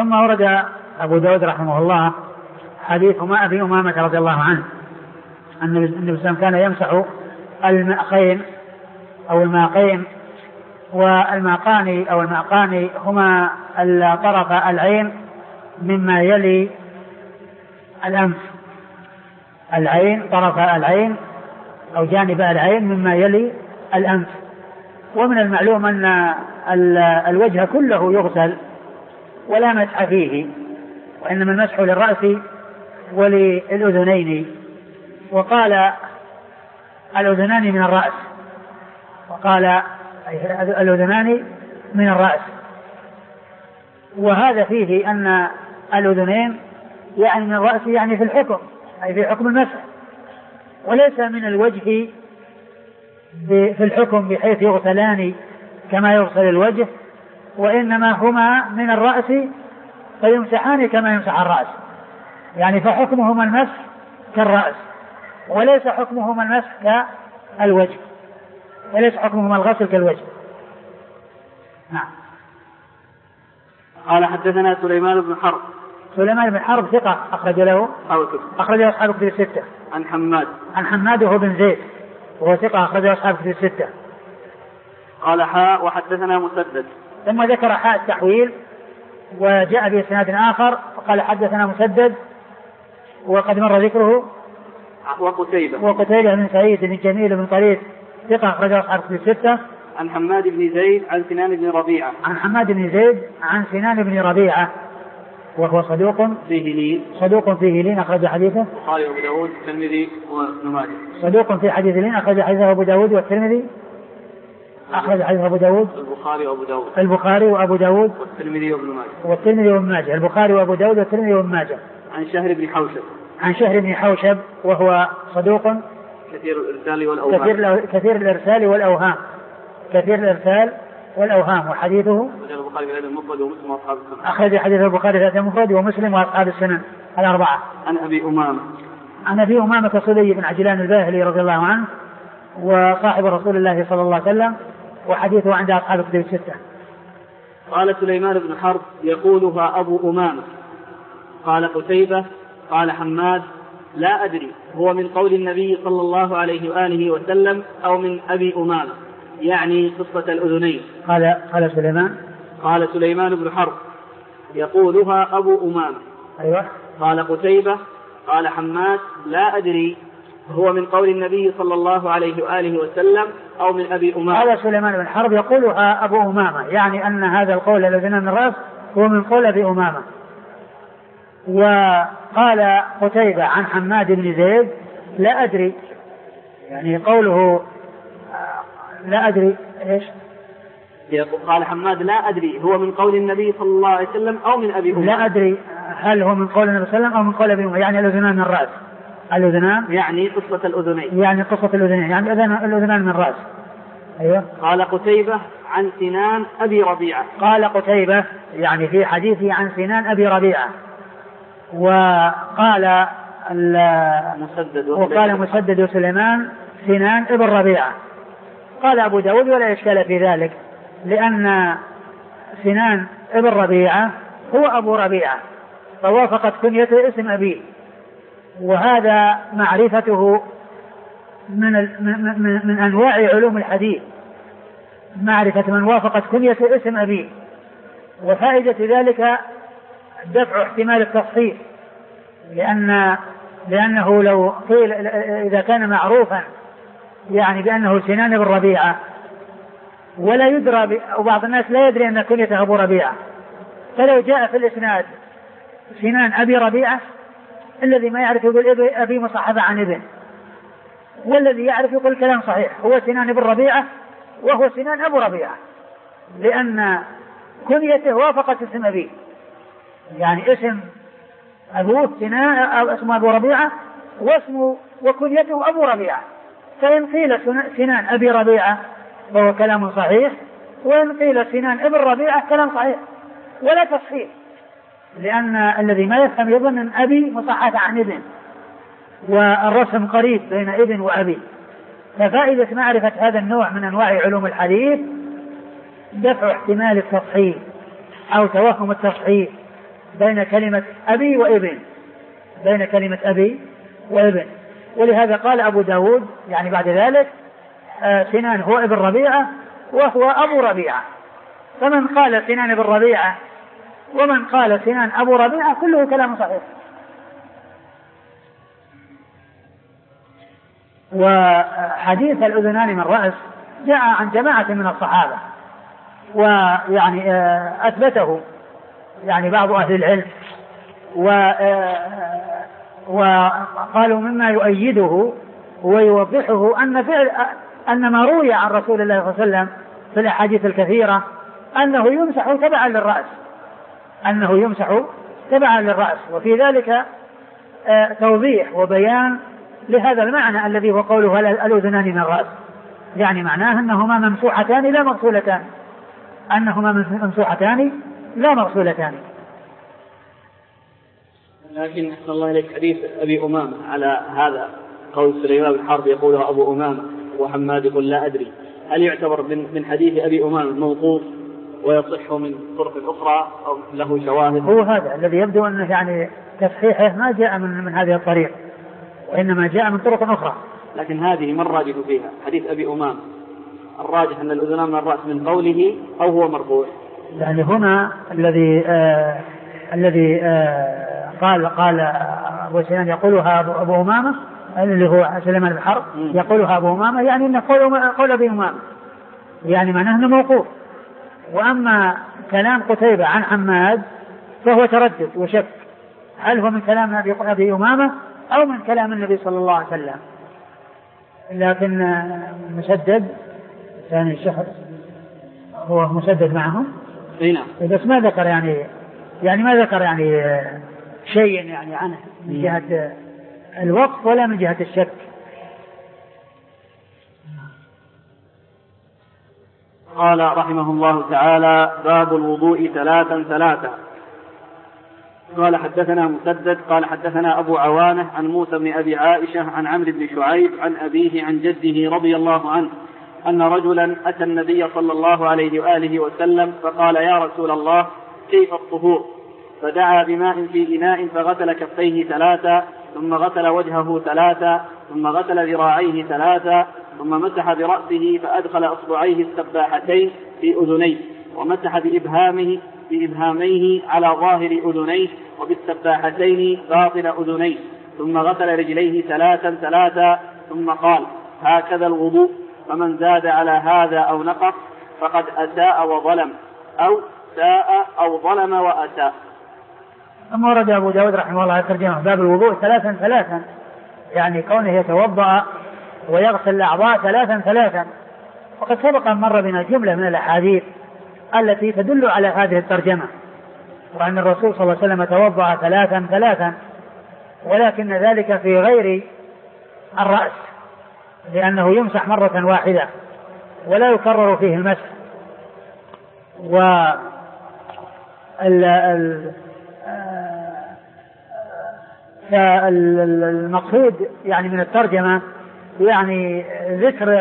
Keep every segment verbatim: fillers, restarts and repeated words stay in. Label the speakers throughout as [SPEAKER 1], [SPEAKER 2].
[SPEAKER 1] ثم ورد أبو داود رحمه الله حديث ما أبي أمامة رضي الله عنه أن النبي صلى الله عليه وسلم كان يمسح المأخين أو الماقين، والماقان أو الماقان هما طرف العين مما يلي الأنف، العين طرف العين أو جانب العين مما يلي الأنف. ومن المعلوم أن الوجه كله يغسل ولا مسح فيه، وإنما المسح للرأس وللأذنين. وقال الأذنان من الرأس، وقال الأذنان من الرأس، وهذا فيه أن الأذنين يعني من الرأس يعني في الحكم، أي في حكم المسح، وليس من الوجه في الحكم بحيث يغسلان كما يغسل الوجه، وإنما هما من الرأس فيمسحان كما يمسح الرأس، يعني فحكمهما المسح كالرأس، وليس حكمهما المسح كالوجه، وليس حكمهما الغسل كالوجه. نعم.
[SPEAKER 2] قال حدثنا سليمان بن حرب.
[SPEAKER 1] سليمان بن حرب ثقة أخرج له أخرج له أصحاب كتب الستة.
[SPEAKER 2] عن حماد
[SPEAKER 1] عن حماد وهو بن زيد وهو ثقة أخرج له أصحاب كتب الستة.
[SPEAKER 2] قال حاء وحدثنا مسدد.
[SPEAKER 1] ثم ذكر حاء التحويل وجاء بإسناد آخر وقال حدثنا مسدد وقد مر ذكره
[SPEAKER 2] وقتيبة
[SPEAKER 1] وقتيبة بن سعيد بن جميل بن طريف ثقة أخرج له أصحاب كتب الستة.
[SPEAKER 2] عن حماد بن زيد عن سنان بن ربيعة.
[SPEAKER 1] عن حماد بن زيد عن سنان بن ربيعة وهو صدوق
[SPEAKER 2] فيه لين
[SPEAKER 1] صدوق فيه لين أخرج حديثه
[SPEAKER 2] البخاري وأبو داود والترمذي وابن ماجه.
[SPEAKER 1] صدوق في حديث لين أخرج حديثه أبو داود والترمذي أخرج حديثه أبو داود
[SPEAKER 2] البخاري وأبو داود
[SPEAKER 1] البخاري وأبو داود
[SPEAKER 2] والترمذي وابن ماجه
[SPEAKER 1] والترمذي وابن ماجه البخاري وأبو داود والترمذي وابن ماجه.
[SPEAKER 2] عن شهر بن حوشب.
[SPEAKER 1] عن شهر بن حوشب وهو صدوق
[SPEAKER 2] كثير الإرسال والأوهام
[SPEAKER 1] كثير, كثير الإرسال والأوهام كثير الإرسال والأوهام وحديثه
[SPEAKER 2] البخاري في الأدب المفرد ومسلم وأصحاب السنن.
[SPEAKER 1] أخرج حديث البخاري في الأدب المفرد ومسلم وأصحاب السنن الأربعة.
[SPEAKER 2] عن أبي أمامة.
[SPEAKER 1] عن أبي أمامة صدي بن عجلان الباهلي رضي الله عنه وصاحب رسول الله صلى الله عليه وسلم وحديثه عند أصحاب الكتب الستة.
[SPEAKER 2] قال سليمان بن حرب يقولها أبو أمامة. قال قتيبة قال حماد لا أدري هو من قول النبي صلى الله عليه وآله وسلم أو من أبي أمامة، يعني قصة الأذنين.
[SPEAKER 1] قال قال سليمان
[SPEAKER 2] قال سليمان بن حرب يقولها أبو أمامة.
[SPEAKER 1] أيوة.
[SPEAKER 2] قال قتيبة قال حماد لا أدري هو من قول النبي صلى الله عليه وآله وسلم أو من أبي أمامة.
[SPEAKER 1] قال سليمان بن حرب يقولها أبو أمامة، يعني أن هذا القول الذي من الرأس هو من قول أبي أمامة. وقال قتيبة عن حماد بن زيد لا أدري، يعني قوله لا أدري إيش؟
[SPEAKER 2] قال حماد لا أدري هو من قول النبي صلى الله عليه وسلم أو من أبي أمامة.
[SPEAKER 1] لا أدري هل هو من قول النبي صلى الله عليه وسلم أو من قول أبي أمامة، يعني الأذنان من الرأس. الأذنان
[SPEAKER 2] يعني قصة الأذنين
[SPEAKER 1] يعني قصة الأذنين يعني الأذنان من الرأس. أيوة.
[SPEAKER 2] قال قتيبة عن سنان أبي ربيعة.
[SPEAKER 1] قال قتيبة يعني في حديثه عن سنان أبي ربيعة. وقال
[SPEAKER 2] مسدد
[SPEAKER 1] وقال مسدد وسليمان سنان ابن ربيعة. قال أبو داود ولا إشكال في ذلك، لأن سنان ابن ربيعة هو أبو ربيعة فوافقت كنيته اسم أبيه، وهذا معرفته من, من, من أنواع علوم الحديث، معرفة من وافقت كنيته اسم أبيه. وفائدة ذلك دفع احتمال التصحيح، لأن لأنه لو قيل إذا كان معروفا يعني بأنه سنان بن ربيعة ولا يدرى، وبعض الناس لا يدري أن كنيته أبو ربيعة، فلو جاء في الإسناد سنان أبي ربيعة الذي ما يعرف يقول أبي مصحبة عن ابن، والذي يعرف يقول كلام صحيح هو سنان بن ربيعة وهو سنان أبو ربيعة، لأن كنيته وافقت اسم أبيه، يعني اسم أبوه سنان أو اسم أبو ربيعة واسمه وكنيته أبو ربيعة، فإن قيل سنان أبي ربيعة فهو كلام صحيح، وإن قيل سنان ابن ربيعة كلام صحيح ولا تصحيح، لأن الذي ما يفهم يظن أن أبي مصحف عن ابن، والرسم قريب بين ابن وأبي. ففائدة معرفة هذا النوع من أنواع علوم الحديث دفع احتمال التصحيح أو توهم التصحيح بين كلمة أبي وابن بين كلمة أبي وابن ولهذا قال أبو داود يعني بعد ذلك آه سنان هو ابن ربيعة وهو أبو ربيعة. فمن قال سنان ابن ربيعة ومن قال سنان أبو ربيعة كله كلام صحيح. وحديث الأذنان من رأس جاء عن جماعة من الصحابة ويعني أثبته يعني بعض أهل العلم وقالوا مما يؤيده ويوضحه أن فعل أن ما روي عن رسول الله صلى الله عليه وسلم في الأحاديث الكثيرة أنه يمسح تبعا للرأس أنه يمسح تبعا للرأس وفي ذلك توضيح وبيان لهذا المعنى الذي هو قوله الأذنان من الرأس يعني معناه أنهما ممسوحتان لا مغسولتان أنهما ممسوحتان لا مغسولتان.
[SPEAKER 2] لكن أحسن الله إليك حديث أبي أمامة على هذا قول سليمان بن حرب يقولها أبو أمامة وحماد يقول لا أدري هل يعتبر من حديث أبي أمامة موقوف ويصح من طرق أخرى أو له شواهد؟
[SPEAKER 1] هو هذا الذي يبدو أنه يعني تصحيحه ما جاء من, من هذه الطريق وإنما جاء من طرق أخرى.
[SPEAKER 2] لكن هذه من راجح فيها حديث أبي أمامة الراجح أن الأذنان من الرأس من قوله أو هو مرفوع؟
[SPEAKER 1] يعني هنا الذي آه الذي آه قال قال أبو سنان يقولها أبو, أبو أمامة اللي هو سليمان بن حرب يقولها أبو أمامة يعني أنه قول, قول أبي أمامة يعني معناه أنه موقوف. وأما كلام قتيبة عن حماد فهو تردد وشك هل هو من كلام أبي أمامة أو من كلام النبي صلى الله عليه وسلم. لكن مسدد ثاني الشخص هو مسدد معهم بس ما ذكر يعني يعني ما ذكر يعني شيء يعني عنه من جهة الوقف ولا من جهة الشك.
[SPEAKER 2] قال رحمه الله تعالى باب الوضوء ثلاثا ثلاثا. قال حدثنا مسدد قال حدثنا أبو عوانة عن موسى بن أبي عائشة عن عمرو بن شعيب عن أبيه عن جده رضي الله عنه أن رجلا أتى النبي صلى الله عليه وآله وسلم فقال يا رسول الله كيف الطهور؟ فدعا بماء في إناء فغسل كفيه ثلاثا ثم غسل وجهه ثلاثا ظ غسل ذراعيه ثلاثا ثم مسح برأسه فأدخل أصبعيه السباحتين في أذنيه ومسح بإبهامه بإبهاميه على ظاهر أذنيه وبالسباحتين باطن أذنيه ثم غسل رجليه ثلاثا ثلاثا ثم قال هكذا الوضوء فمن زاد على هذا أو نقص فقد أساء وظلم أو ساء أو ظلم وأساء.
[SPEAKER 1] أما ورد أبو داود رحمه الله ترجمه باب الوضوء ثلاثا ثلاثا يعني كونه يتوضأ ويغسل الأعضاء ثلاثا ثلاثا. وقد سبق أن مر بنا جملة من الأحاديث التي تدل على هذه الترجمة وأن الرسول صلى الله عليه وسلم توضأ ثلاثا ثلاثا ولكن ذلك في غير الرأس لأنه يمسح مرة واحدة ولا يكرر فيه المسح. و فالمقصود يعني من الترجمة يعني ذكر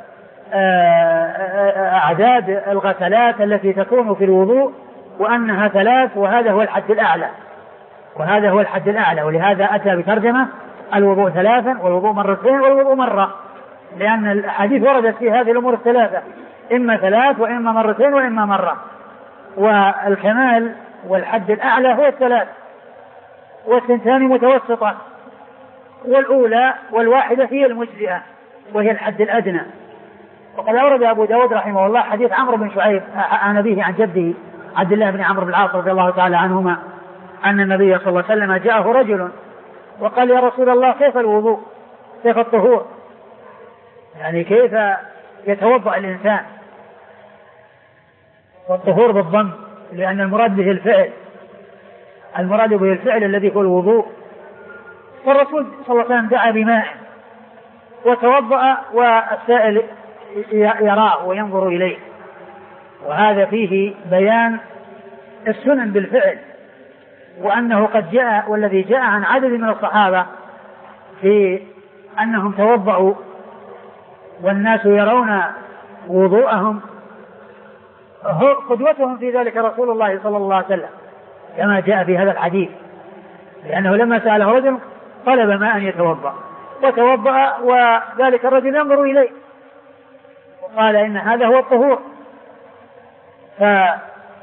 [SPEAKER 1] أعداد الغسلات التي تكون في الوضوء وأنها ثلاث وهذا هو الحد الأعلى وهذا هو الحد الأعلى ولهذا أتى بترجمة الوضوء ثلاثا والوضوء مرتين والوضوء مرة لأن الحديث وردت في هذه الأمور الثلاثة إما ثلاث وإما مرتين وإما مرة. والكمال والحد الأعلى هو الثلاث والثنتان متوسطة والأولى والواحدة هي المجزئة وهي الحد الأدنى. وقد أورد أبو داود رحمه الله حديث عمرو بن شعيب عن أبيه عن جده عبد الله بن عمرو بن العاص رضي الله تعالى عنهما أن النبي صلى الله عليه وسلم جاءه رجل وقال يا رسول الله كيف الوضوء كيف الطهور يعني كيف يتوضأ الإنسان والطهور بالضم لأن المراد به الفعل المراد به الفعل الذي هو الوضوء. فالرسول صلى الله عليه وسلم دعا بماء وتوضأ والسائل يراه وينظر إليه وهذا فيه بيان السنن بالفعل وأنه قد جاء والذي جاء عن عدد من الصحابة في أنهم توضأوا والناس يرون وضوءهم قدوتهم في ذلك رسول الله صلى الله عليه وسلم كما جاء في هذا الحديث، لأنه لما سأله رجل طلب ماء يتوضأ وتوضأ وذلك الرجل ينظر إليه وقال إن هذا هو الطهور. فما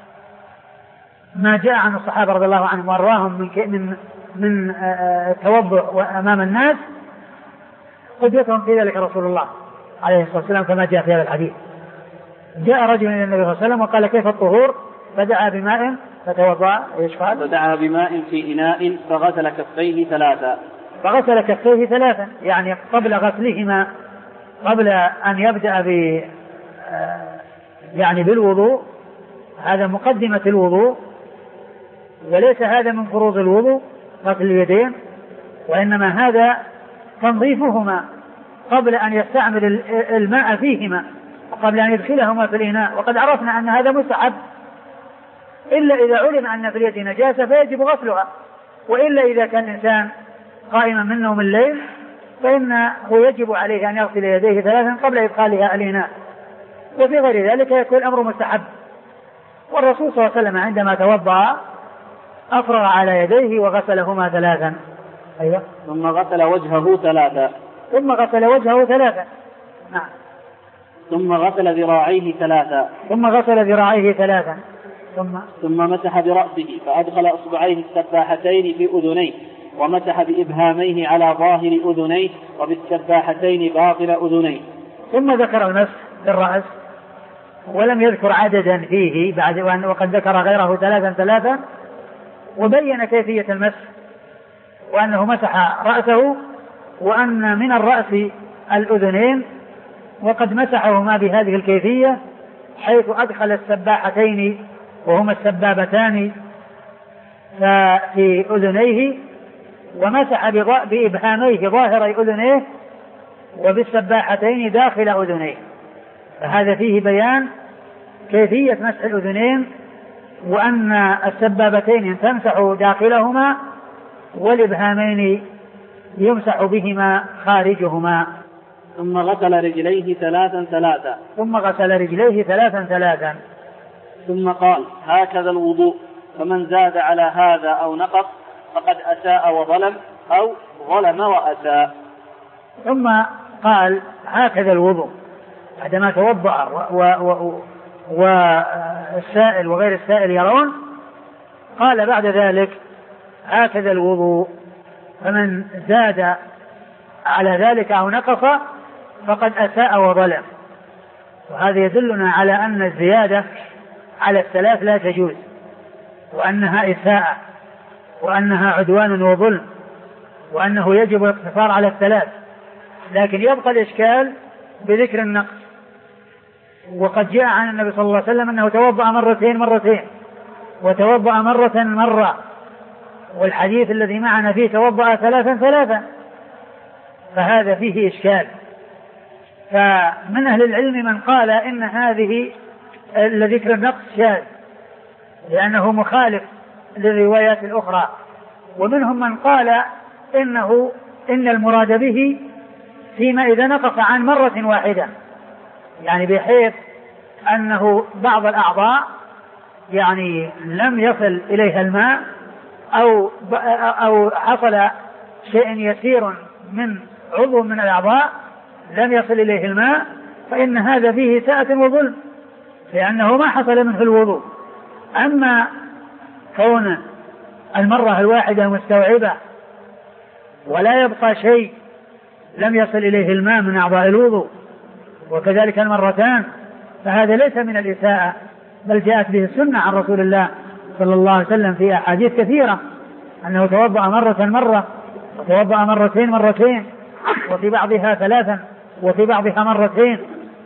[SPEAKER 1] جاء عن الصحابة رضي الله عنهم وأرواهم من من من التوضؤ أمام الناس قدوتهم في ذلك رسول الله عليه الصلاة والسلام كما جاء في هذا الحديث. جاء رجل إلى النبي صلى الله عليه وسلم وقال كيف الطهور؟ فدعا بماء فتوضأ. ايش قال؟
[SPEAKER 2] فدعا بماء في إناء فغسل كفيه ثلاثا
[SPEAKER 1] فغسل كفيه ثلاثا يعني قبل غسلهما، قبل أن يبدأ ب يعني بالوضوء، هذا مقدمة الوضوء، وليس هذا من فروض الوضوء غسل اليدين، وإنما هذا تنظيفهما قبل أن يستعمل الماء فيهما وقبل أن يدخلهما في الإناء. وقد عرفنا أن هذا مستحب إلا إذا علم أن في اليد نجاسة فيجب غسلها، وإلا إذا كان الإنسان قائما من نوم الليل فإنه يجب عليه أن يغسل يديه ثلاثا قبل إدخالها الإناء، وفي غير ذلك يكون الأمر مستحب. والرسول صلى الله عليه وسلم عندما توضأ أفرغ على يديه وغسلهما ثلاثا. أيوة.
[SPEAKER 2] ثم غسل وجهه ثلاثا
[SPEAKER 1] ثم غسل وجهه ثلاثا نعم.
[SPEAKER 2] ثم غسل ذراعيه ثلاثا
[SPEAKER 1] ثم غسل ذراعيه ثلاثا ثم
[SPEAKER 2] ثم مسح برأسه فأدخل أصبعيه السباحتين في أذنيه ومسح بإبهاميه على ظاهر أذنيه وبالسباحتين باطن أذنيه.
[SPEAKER 1] ثم ذكر المسح بالرأس ولم يذكر عددا فيه بعد وقد ذكر غيره ثلاثا ثلاثا، وبين كيفية المسح وأنه مسح رأسه وأن من الرأس الأذنين، وقد مسحهما بهذه الكيفية حيث أدخل السباحتين وهما السبابتان في أذنيه ومسح بإبهاميه ظاهر أذنيه وبالسباحتين داخل أذنيه. فهذا فيه بيان كيفية مسح الأذنين، وأن السبابتين تمسح داخلهما والإبهامين يمسح بهما خارجهما.
[SPEAKER 2] ثم غسل رجليه ثلاثا ثلاثا
[SPEAKER 1] ثم غسل رجليه ثلاثا ثلاثا
[SPEAKER 2] ثم قال هكذا الوضوء، فمن زاد على هذا أو نقص فقد أساء وظلم أو ظلم وأساء.
[SPEAKER 1] ثم قال هكذا الوضوء بعدما توضأ والسائل وغير السائل يرون، قال بعد ذلك هكذا الوضوء، فمن زاد على ذلك أو نقص فقد أساء وظلم. وهذا يدلنا على أن الزيادة على الثلاث لا تجوز، وأنها إساءة، وأنها عدوان وظلم، وأنه يجب الاقتصار على الثلاث. لكن يبقى الإشكال بذكر النقص. وقد جاء عن النبي صلى الله عليه وسلم أنه توضأ مرتين مرتين وتوضأ مرة مرة، والحديث الذي معنا فيه توضأ ثلاثا ثلاثا، فهذا فيه إشكال. فمن أهل العلم من قال إن هذه ذكر النقص شاذ لأنه مخالف للروايات الأخرى، ومنهم من قال إنه إن المراد به فيما إذا نقص عن مرة واحدة، يعني بحيث أنه بعض الأعضاء يعني لم يصل إليها الماء أو أو حصل شيء يسير من عضو من الأعضاء لم يصل إليه الماء، فإن هذا فيه ساءة وظلم لأنه ما حصل منه الوضوء. أما كون المرة الواحدة مستوعبة ولا يبقى شيء لم يصل إليه الماء من أعضاء الوضوء، وكذلك المرتان، فهذا ليس من الإساءة، بل جاءت به السنة عن رسول الله صلى الله عليه وسلم في أحاديث كثيرة أنه توضأ مرة مرة وتوضأ مرتين مرتين وفي بعضها ثلاثا وفي بعضها مرتين.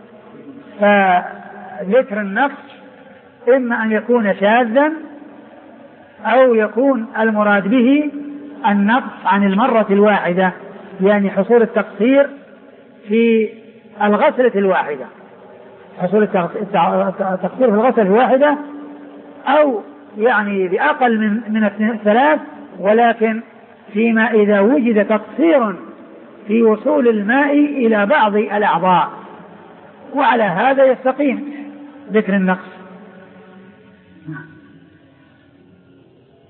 [SPEAKER 1] فذكر النقص إما أن يكون شاذا أو يكون المراد به النقص عن المرة الواحدة، يعني حصول التقصير في الغسلة الواحدة، حصول التقصير في الغسلة الواحدة، أو يعني بأقل من من الثلاث، ولكن فيما إذا وجد تقصير في وصول الماء إلى بعض الأعضاء، وعلى هذا يستقيم ذكر النقص.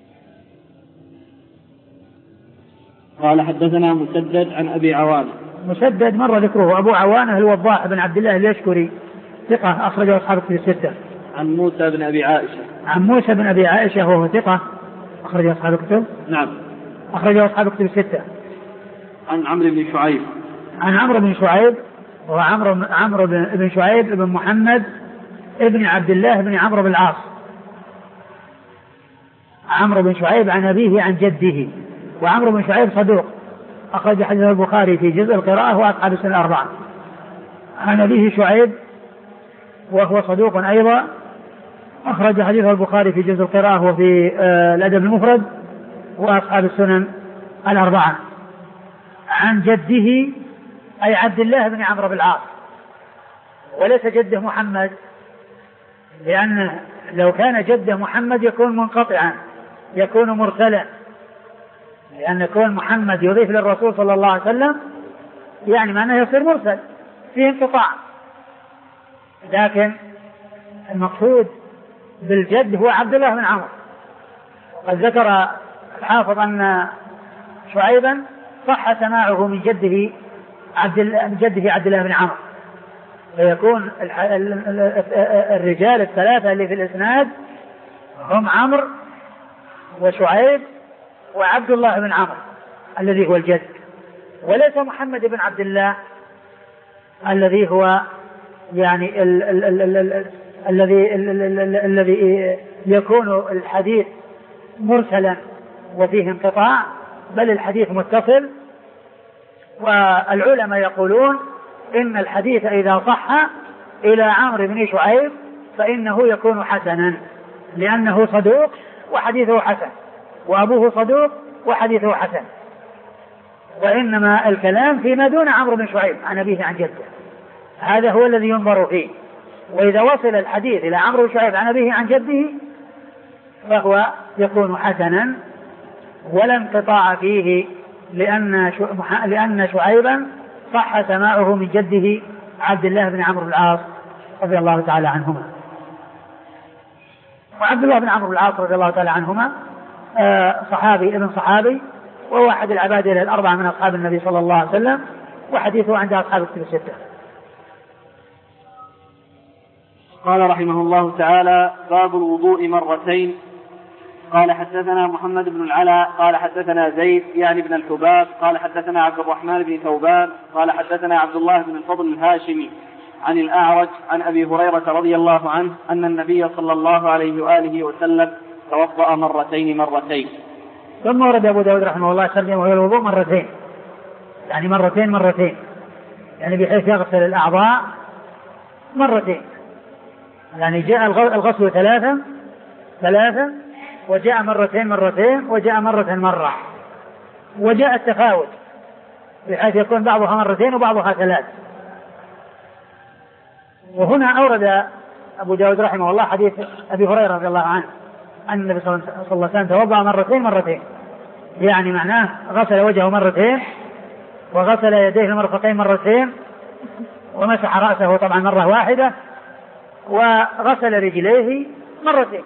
[SPEAKER 2] قال حدثنا مسدد عن أبي عوانة.
[SPEAKER 1] مسدد مر ذكره. أبو عوانة الوضاح بن عبد الله اليشكري ثقة أخرجه أصحاب الكتب الستة.
[SPEAKER 2] عن موسى بن أبي عائشة.
[SPEAKER 1] عن موسى بن أبي عائشة وهو ثقة أخرجه أصحاب الكتب.
[SPEAKER 2] نعم.
[SPEAKER 1] أخرجه أصحاب الكتب الستة.
[SPEAKER 2] عن عمرو بن شعيب.
[SPEAKER 1] عن عمرو بن شعيب وهو عمرو عمرو بن شعيب بن محمد ابن عبد الله بن عمرو بن العاص. عمرو بن شعيب عن أبيه عن جده. وعمرو بن شعيب صدوق أخرج حديث البخاري في جزء القراءة وأصحاب السنة الأربعة. عن أبيه شعيب وهو صدوق أيضا أخرج حديث البخاري في جزء القراءة وفي آه الأدب المفرد وأصحاب السنن الأربعة. عن جده أي عبد الله بن عمرو بن العاص وليس جده محمد، لأن لو كان جده محمد يكون منقطعا يكون مرسلا، لأن يكون محمد يضيف للرسول صلى الله عليه وسلم يعني معناه يصير مرسل فيه انقطاع. لكن المقصود بالجد هو عبد الله بن عمرو. قد ذكر الحافظ أن شعيبا صح سماعه من جده عبد جده عبد الله بن عمرو، فيكون الرجال الثلاثة اللي في الإسناد هم عمرو وشعيب وعبد الله بن عمرو الذي هو الجد، وليس محمد بن عبد الله الذي هو يعني الذي الذي يكون الحديث مرسلا وفيه انقطاع، بل الحديث متصل. والعلماء يقولون إن الحديث إذا صح إلى عمرو بن شعيب فإنه يكون حسنا، لأنه صدوق وحديثه حسن، وأبوه صدوق وحديثه حسن. وإنما الكلام فيما دون عمرو بن شعيب عن أبيه عن جده، هذا هو الذي ينظر فيه. وإذا وصل الحديث إلى عمرو بن شعيب عن أبيه عن جده فهو يكون حسنا ولا انقطاع فيه، لأن لأن شعيبا صح سماعه من جده عبد الله بن عمرو بن العاص رضي الله تعالى عنهما. وعبد الله بن عمرو بن العاص رضي الله تعالى عنهما صحابي ابن صحابي، وهو أحد العبادلة الأربعة من أصحاب النبي صلى الله عليه وسلم، وحديثه عند أصحاب الكتب الستة.
[SPEAKER 2] قال رحمه الله تعالى: باب الوضوء مرتين. قال حدثنا محمد بن العلاء قال حدثنا زيد يعني بن الحباب قال حدثنا عبد الرحمن بن ثوبان قال حدثنا عبد الله بن الفضل الهاشمي عن الأعرج عن أبي هريرة رضي الله عنه أن النبي صلى الله عليه وآله وسلم توضأ مرتين مرتين.
[SPEAKER 1] ثم ورد أبو داود رحمه الله ترجمه الوضوء مرتين، يعني مرتين مرتين، يعني بحيث يغسل الأعضاء مرتين، يعني جاء الغسل ثلاثة ثلاثة وجاء مرتين مرتين وجاء مرة مرة، وجاء التفاوت بحيث يكون بعضها مرتين وبعضها ثلاث. وهنا أورد أبو داود رحمه الله حديث أبي هريرة رضي الله عنه أن النبي صلى الله عليه وسلم توضأ مرتين مرتين، يعني معناه غسل وجهه مرتين وغسل يديه المرفقين مرتين ومسح رأسه طبعا مرة واحدة وغسل رجليه مرتين.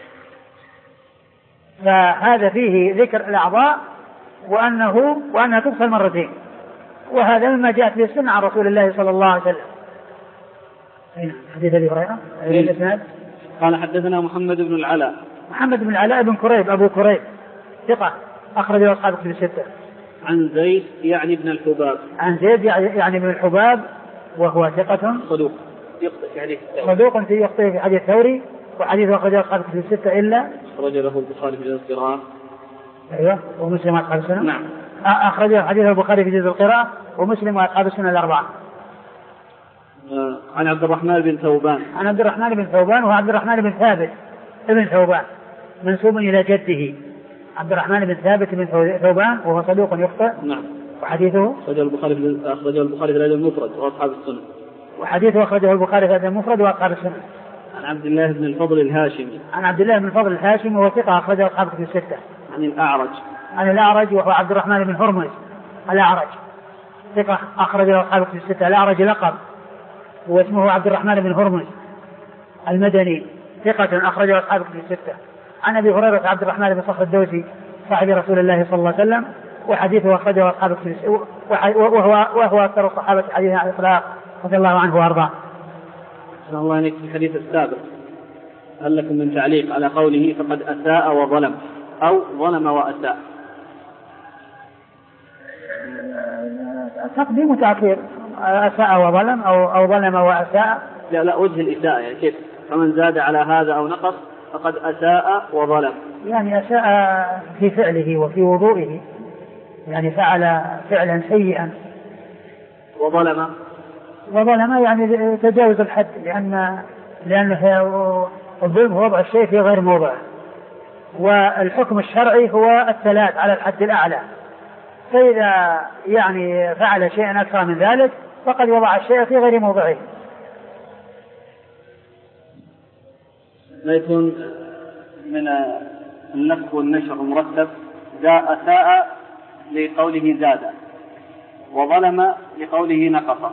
[SPEAKER 1] فهذا فيه ذكر الأعضاء وأنه وأنها تغسل مرتين، وهذا مما جاءت به السنة عن رسول الله صلى الله عليه وسلم. حديث أبي هريرة الإسناد
[SPEAKER 2] قال حدثنا محمد بن العلاء
[SPEAKER 1] محمد بن العلاء بن كريب أبو كريب ثقة أخرج له أصحاب الكتب الستة.
[SPEAKER 2] عن زيد يعني بن الحباب
[SPEAKER 1] عن زيد يعني بن الحباب وهو ثقة
[SPEAKER 2] صدوق يخطئ في حديث الثوري
[SPEAKER 1] صدوق في يخطئ في حديث الثوري، وحديثه أخرج له أصحاب الكتب الستة إلا
[SPEAKER 2] أخرج له البخاري في جزء القراءة.
[SPEAKER 1] أيوه ومسلم وأصحاب السنة.
[SPEAKER 2] نعم
[SPEAKER 1] أخرج له حديث البخاري في جزء القراءة ومسلم وأصحاب السنة الأربعة.
[SPEAKER 2] عن عبد الرحمن بن ثوبان
[SPEAKER 1] عن عبد الرحمن بن ثوبان وهو عبد الرحمن بن ثابت ابن ثوبان منسوب إلى جده عبد الرحمن بن ثابت بن ثوبان وهو صدوق يخطئ.
[SPEAKER 2] نعم
[SPEAKER 1] وحديثه
[SPEAKER 2] أخرجه البخاري في أخرجه البخاري في الأدب المفرد وأصحاب السنة.
[SPEAKER 1] وحديثه أخرجه البخاري في الأدب المفرد وأصحاب السنة.
[SPEAKER 2] عن عبد الله بن الفضل الهاشمي
[SPEAKER 1] عن عبد الله بن الفضل الهاشمي وهو ثقة أخرجه أصحاب الكتب الستة.
[SPEAKER 2] عن الأعرج
[SPEAKER 1] عن الأعرج وهو عبد الرحمن بن هرمز الأعرج ثقة أخرجه أصحاب الكتب الستة. الأعرج لقب واسمه عبد الرحمن بن هرمز المدني ثقة أخرجه أصحاب الكتب الستة. عن أبي هريرة عبد الرحمن بن صخر الدوسي صاحب رسول الله صلى الله عليه وسلم وحديثه أخرجه أصحاب وهو وهو أكثر الصحابة حديثا على الإطلاق رضي الله عنه وأرضاه.
[SPEAKER 2] صلى الله عليك. في الحديث السابق هل لكم من تعليق على قوله فقد أساء وظلم أو ظلم وأساء؟
[SPEAKER 1] تقديم وتأخير، أساء وظلم أو أو ظلم وأساء.
[SPEAKER 2] لا لا وجه الإساءة يعني كيف؟ فمن زاد على هذا أو نقص فقد أساء وظلم.
[SPEAKER 1] يعني أساء في فعله وفي وضوئه، يعني فعل فعلا سيئا.
[SPEAKER 2] وظلم
[SPEAKER 1] وظلم يعني تجاوز الحد، لأن لأن الظلم هو وضع الشيء في غير موضعه، والحكم الشرعي هو الثلاث على الحد الأعلى. فإذا يعني فعل شيئا أكثر من ذلك فقد وضع الشيء في غير موضعه.
[SPEAKER 2] لا يكون من النسخ والنشر المرتب أساء لقوله زاد وظلم لقوله نقص،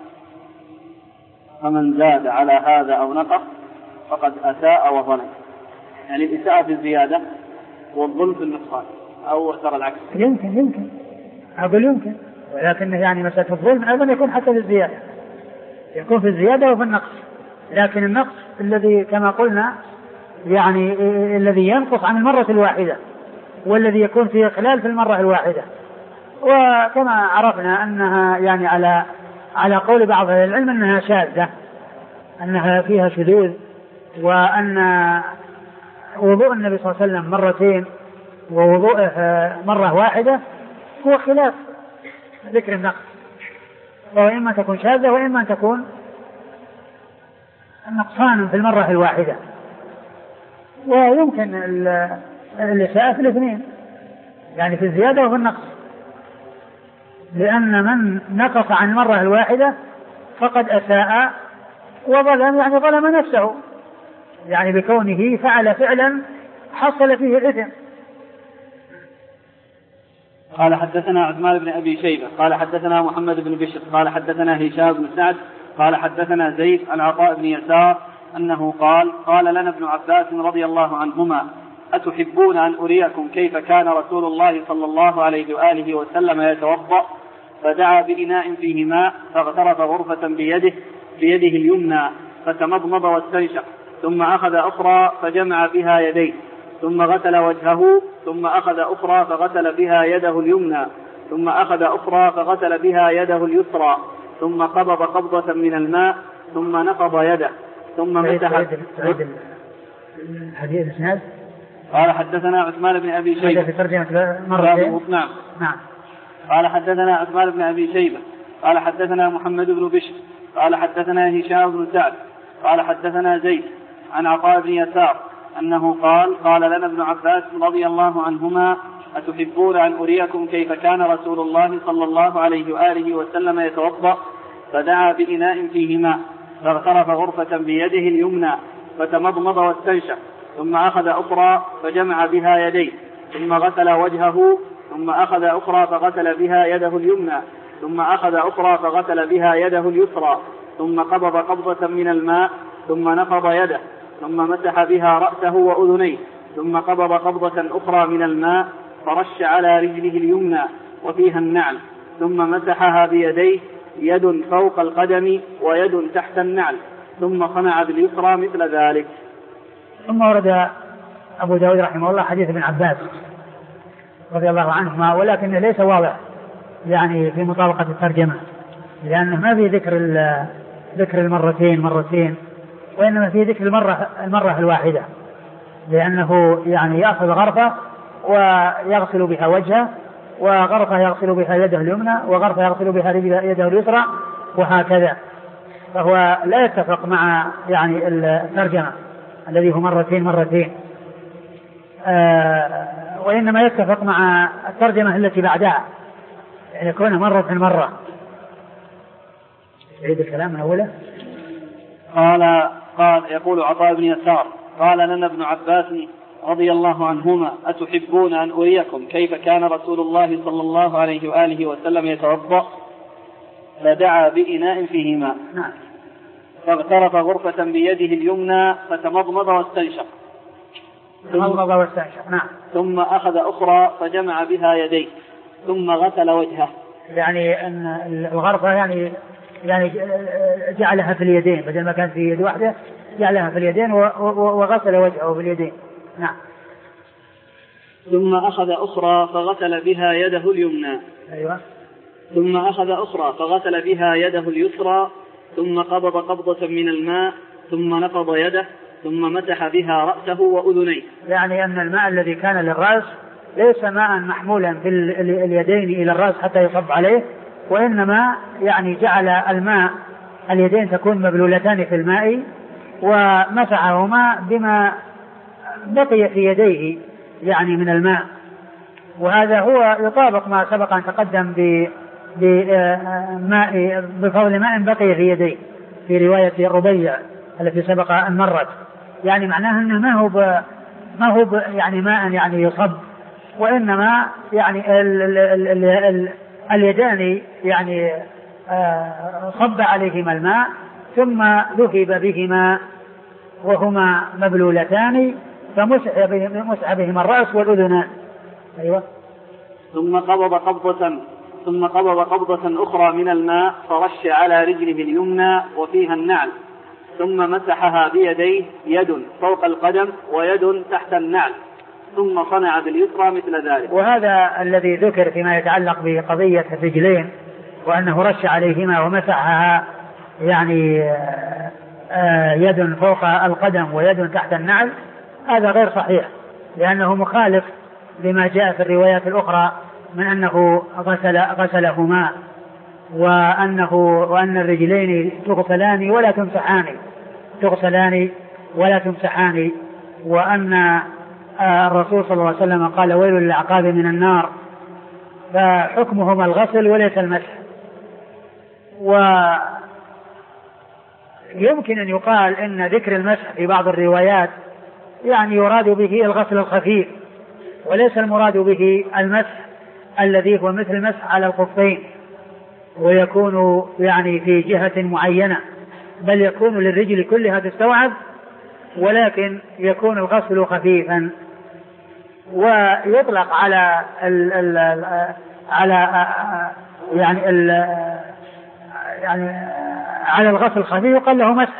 [SPEAKER 2] فمن زاد على هذا أو نقص فقد أساء وظلم، يعني الإساءة في الزيادة والظلم في النقصان، أو ترى العكس.
[SPEAKER 1] يمكن يمكن أقول يمكن، ولكن يعني مسألة الظلم أيضا يكون حتى في الزيادة، يكون في الزيادة وفي النقص، لكن النقص الذي كما قلنا يعني الذي ينقص عن المرة الواحدة والذي يكون فيه خلال في المرة الواحدة. وكما عرفنا أنها يعني على على قول بعض أهل العلم أنها شاذة، أنها فيها شذوذ، وأن وضوء النبي صلى الله عليه وسلم مرتين ووضوءه مرة واحدة هو خلاف ذكر النقص، وإما تكون شاذة وإما تكون النقصان في المرة الواحدة. ويمكن الإساءة في الاثنين، يعني في الزيادة وفي النقص، لأن من نقص عن المرة الواحدة فقد أساء وظلم، يعني ظلم نفسه، يعني بكونه فعل فعلا حصل فيه الإثم.
[SPEAKER 2] قال حدثنا عثمان بن أبي شيبة قال حدثنا محمد بن بشر قال حدثنا هشام بن سعد قال حدثنا زيد عن عطاء بن يسار أنه قال قال لنا ابن عباس رضي الله عنهما أتحبون أن أريكم كيف كان رسول الله صلى الله عليه وآله وسلم يتوضأ؟ فدعا بإناء فيه ماء فاغترف غرفة بيده بيده اليمنى فتمضمض واستنشق، ثم أخذ أخرى فجمع بها يديه، ثم غسل وجهه، ثم أخذ أخرى فغسل بها يده اليمنى، ثم أخذ أخرى فغسل بها يده اليسرى، ثم قبض قبضة من الماء، ثم نقض يده، ثم مسح.
[SPEAKER 1] الحديث الإسناد
[SPEAKER 2] قال حدثنا عثمان بن أبي شيبة
[SPEAKER 1] في ترجمة مرة.
[SPEAKER 2] نعم
[SPEAKER 1] نعم.
[SPEAKER 2] قال حدثنا عثمان بن أبي شيبة قال حدثنا محمد بن بشر قال حدثنا هشام بن سعد قال حدثنا زيد عن عطاء بن يسار أنه قال قال لنا ابن عباس رضي الله عنهما أتحبون أن أريكم كيف كان رسول الله صلى الله عليه وآله وسلم يتوضأ؟ فدعا بإناء فيه ماء فاغترف غرفة بيده اليمنى فتمضمض واستنشق، ثم أخذ أخرى فجمع بها يديه، ثم غسل وجهه، ثم أخذ أخرى فغسل بها يده اليمنى، ثم أخذ أخرى فغسل بها يده اليسرى، ثم قبض قبضة من الماء، ثم نفض يده، ثم مسح بها رأسه وأذنيه، ثم قبض قبضة أخرى من الماء فرش على رجله اليمنى وفيها النعل، ثم مسحها بيديه، يد فوق القدم ويد تحت النعل، ثم صنع باليسرى مثل ذلك.
[SPEAKER 1] ثم ورد أبو داود رحمه الله حديث ابن عباس رضي الله عنهما، ولكنه ليس واضح يعني في مطابقة الترجمة، لأنه ما في ذكر ذكر المرتين مرتين، وإنما في ذكر المرة المرة الواحدة، لأنه يعني يأخذ غرفة ويغسل بها وجهه، وغرفة يغسل بها يده اليمنى، وغرفة يغسل بها يده اليسرى، وهكذا. فهو لا يتفق مع يعني الترجمة الذي هو مرتين مرتين، آه وإنما يتفق مع الترجمة التي بعدها، يعني يكون مرة مرة. عيد الكلام من أوله.
[SPEAKER 2] قال قال يقول عطاء بن يسار قال لنا ابن عباس رضي الله عنهما أتحبون أن أريكم كيف كان رسول الله صلى الله عليه وآله وسلم يتوضأ؟ فدعا بإناء فيه ماء فاغترف غرفة بيده اليمنى فتمضمض واستنشق، ثم,
[SPEAKER 1] واستنشق. نعم.
[SPEAKER 2] ثم أخذ أخرى فجمع بها يديه، ثم غسل وجهه.
[SPEAKER 1] يعني أن الغرفة يعني يعني جعلها في اليدين بدل ما كانت في يد واحدة جعلها في اليدين وغسل وجهه في اليدين. نعم.
[SPEAKER 2] ثم أخذ أخرى فغسل بها يده اليمنى.
[SPEAKER 1] أيوة.
[SPEAKER 2] ثم أخذ أخرى فغسل بها يده اليسرى ثم قبض قبضة من الماء ثم نفض يده ثم مسح بها رأسه وأذنيه.
[SPEAKER 1] يعني أن الماء الذي كان للرأس ليس ماء محمولا باليدين إلى الرأس حتى يصب عليه، وإنما يعني جعل الماء اليدين تكون مبلولتان في الماء ومسحهما بما بقي في يديه يعني من الماء. وهذا هو يطابق ما سبق أن تقدم بماء بفضل ماء بقي في يديه في رواية ربيع التي سبق أن مرت. يعني معناه أنه ما هو ما هو يعني ماء يعني يصب، وإنما يعني ال ال ال ال ال اليدان يعني صب عليهما الماء ثم ذهب بهما وهما مبلولتان فمسح بهما الرأس والأذنان. أيوة.
[SPEAKER 2] ثم قبض قبضة ثم قبض قبضة أخرى من الماء فرش على رجله اليمنى وفيها النعل ثم مسحها بيديه، يد فوق القدم ويد تحت النعل، ثم صنع باليسرى مثل ذلك.
[SPEAKER 1] وهذا الذي ذكر فيما يتعلق بقضية الرجلين وأنه رش عليهما ومسحها يعني يد فوق القدم ويد تحت النعل، هذا غير صحيح لأنه مخالف لما جاء في الروايات الأخرى من أنه غسل غسلهما وأنه وأن الرجلين تغسلان ولا تمسحان تغسلان ولا تمسحان وأن الرسول صلى الله عليه وسلم قال ويل للأعقاب من النار، فحكمهما الغسل وليس المسح. ويمكن أن يقال إن ذكر المسح في بعض الروايات يعني يراد به الغسل الخفيف وليس المراد به المسح الذي هو مثل المسح على الخفين ويكون يعني في جهة معينة، بل يكون للرجل كلها تستوعب ولكن يكون الغسل خفيفا. ويطلق على ال ال على يعني ال يعني على الغسل الخفيف قال له مسح،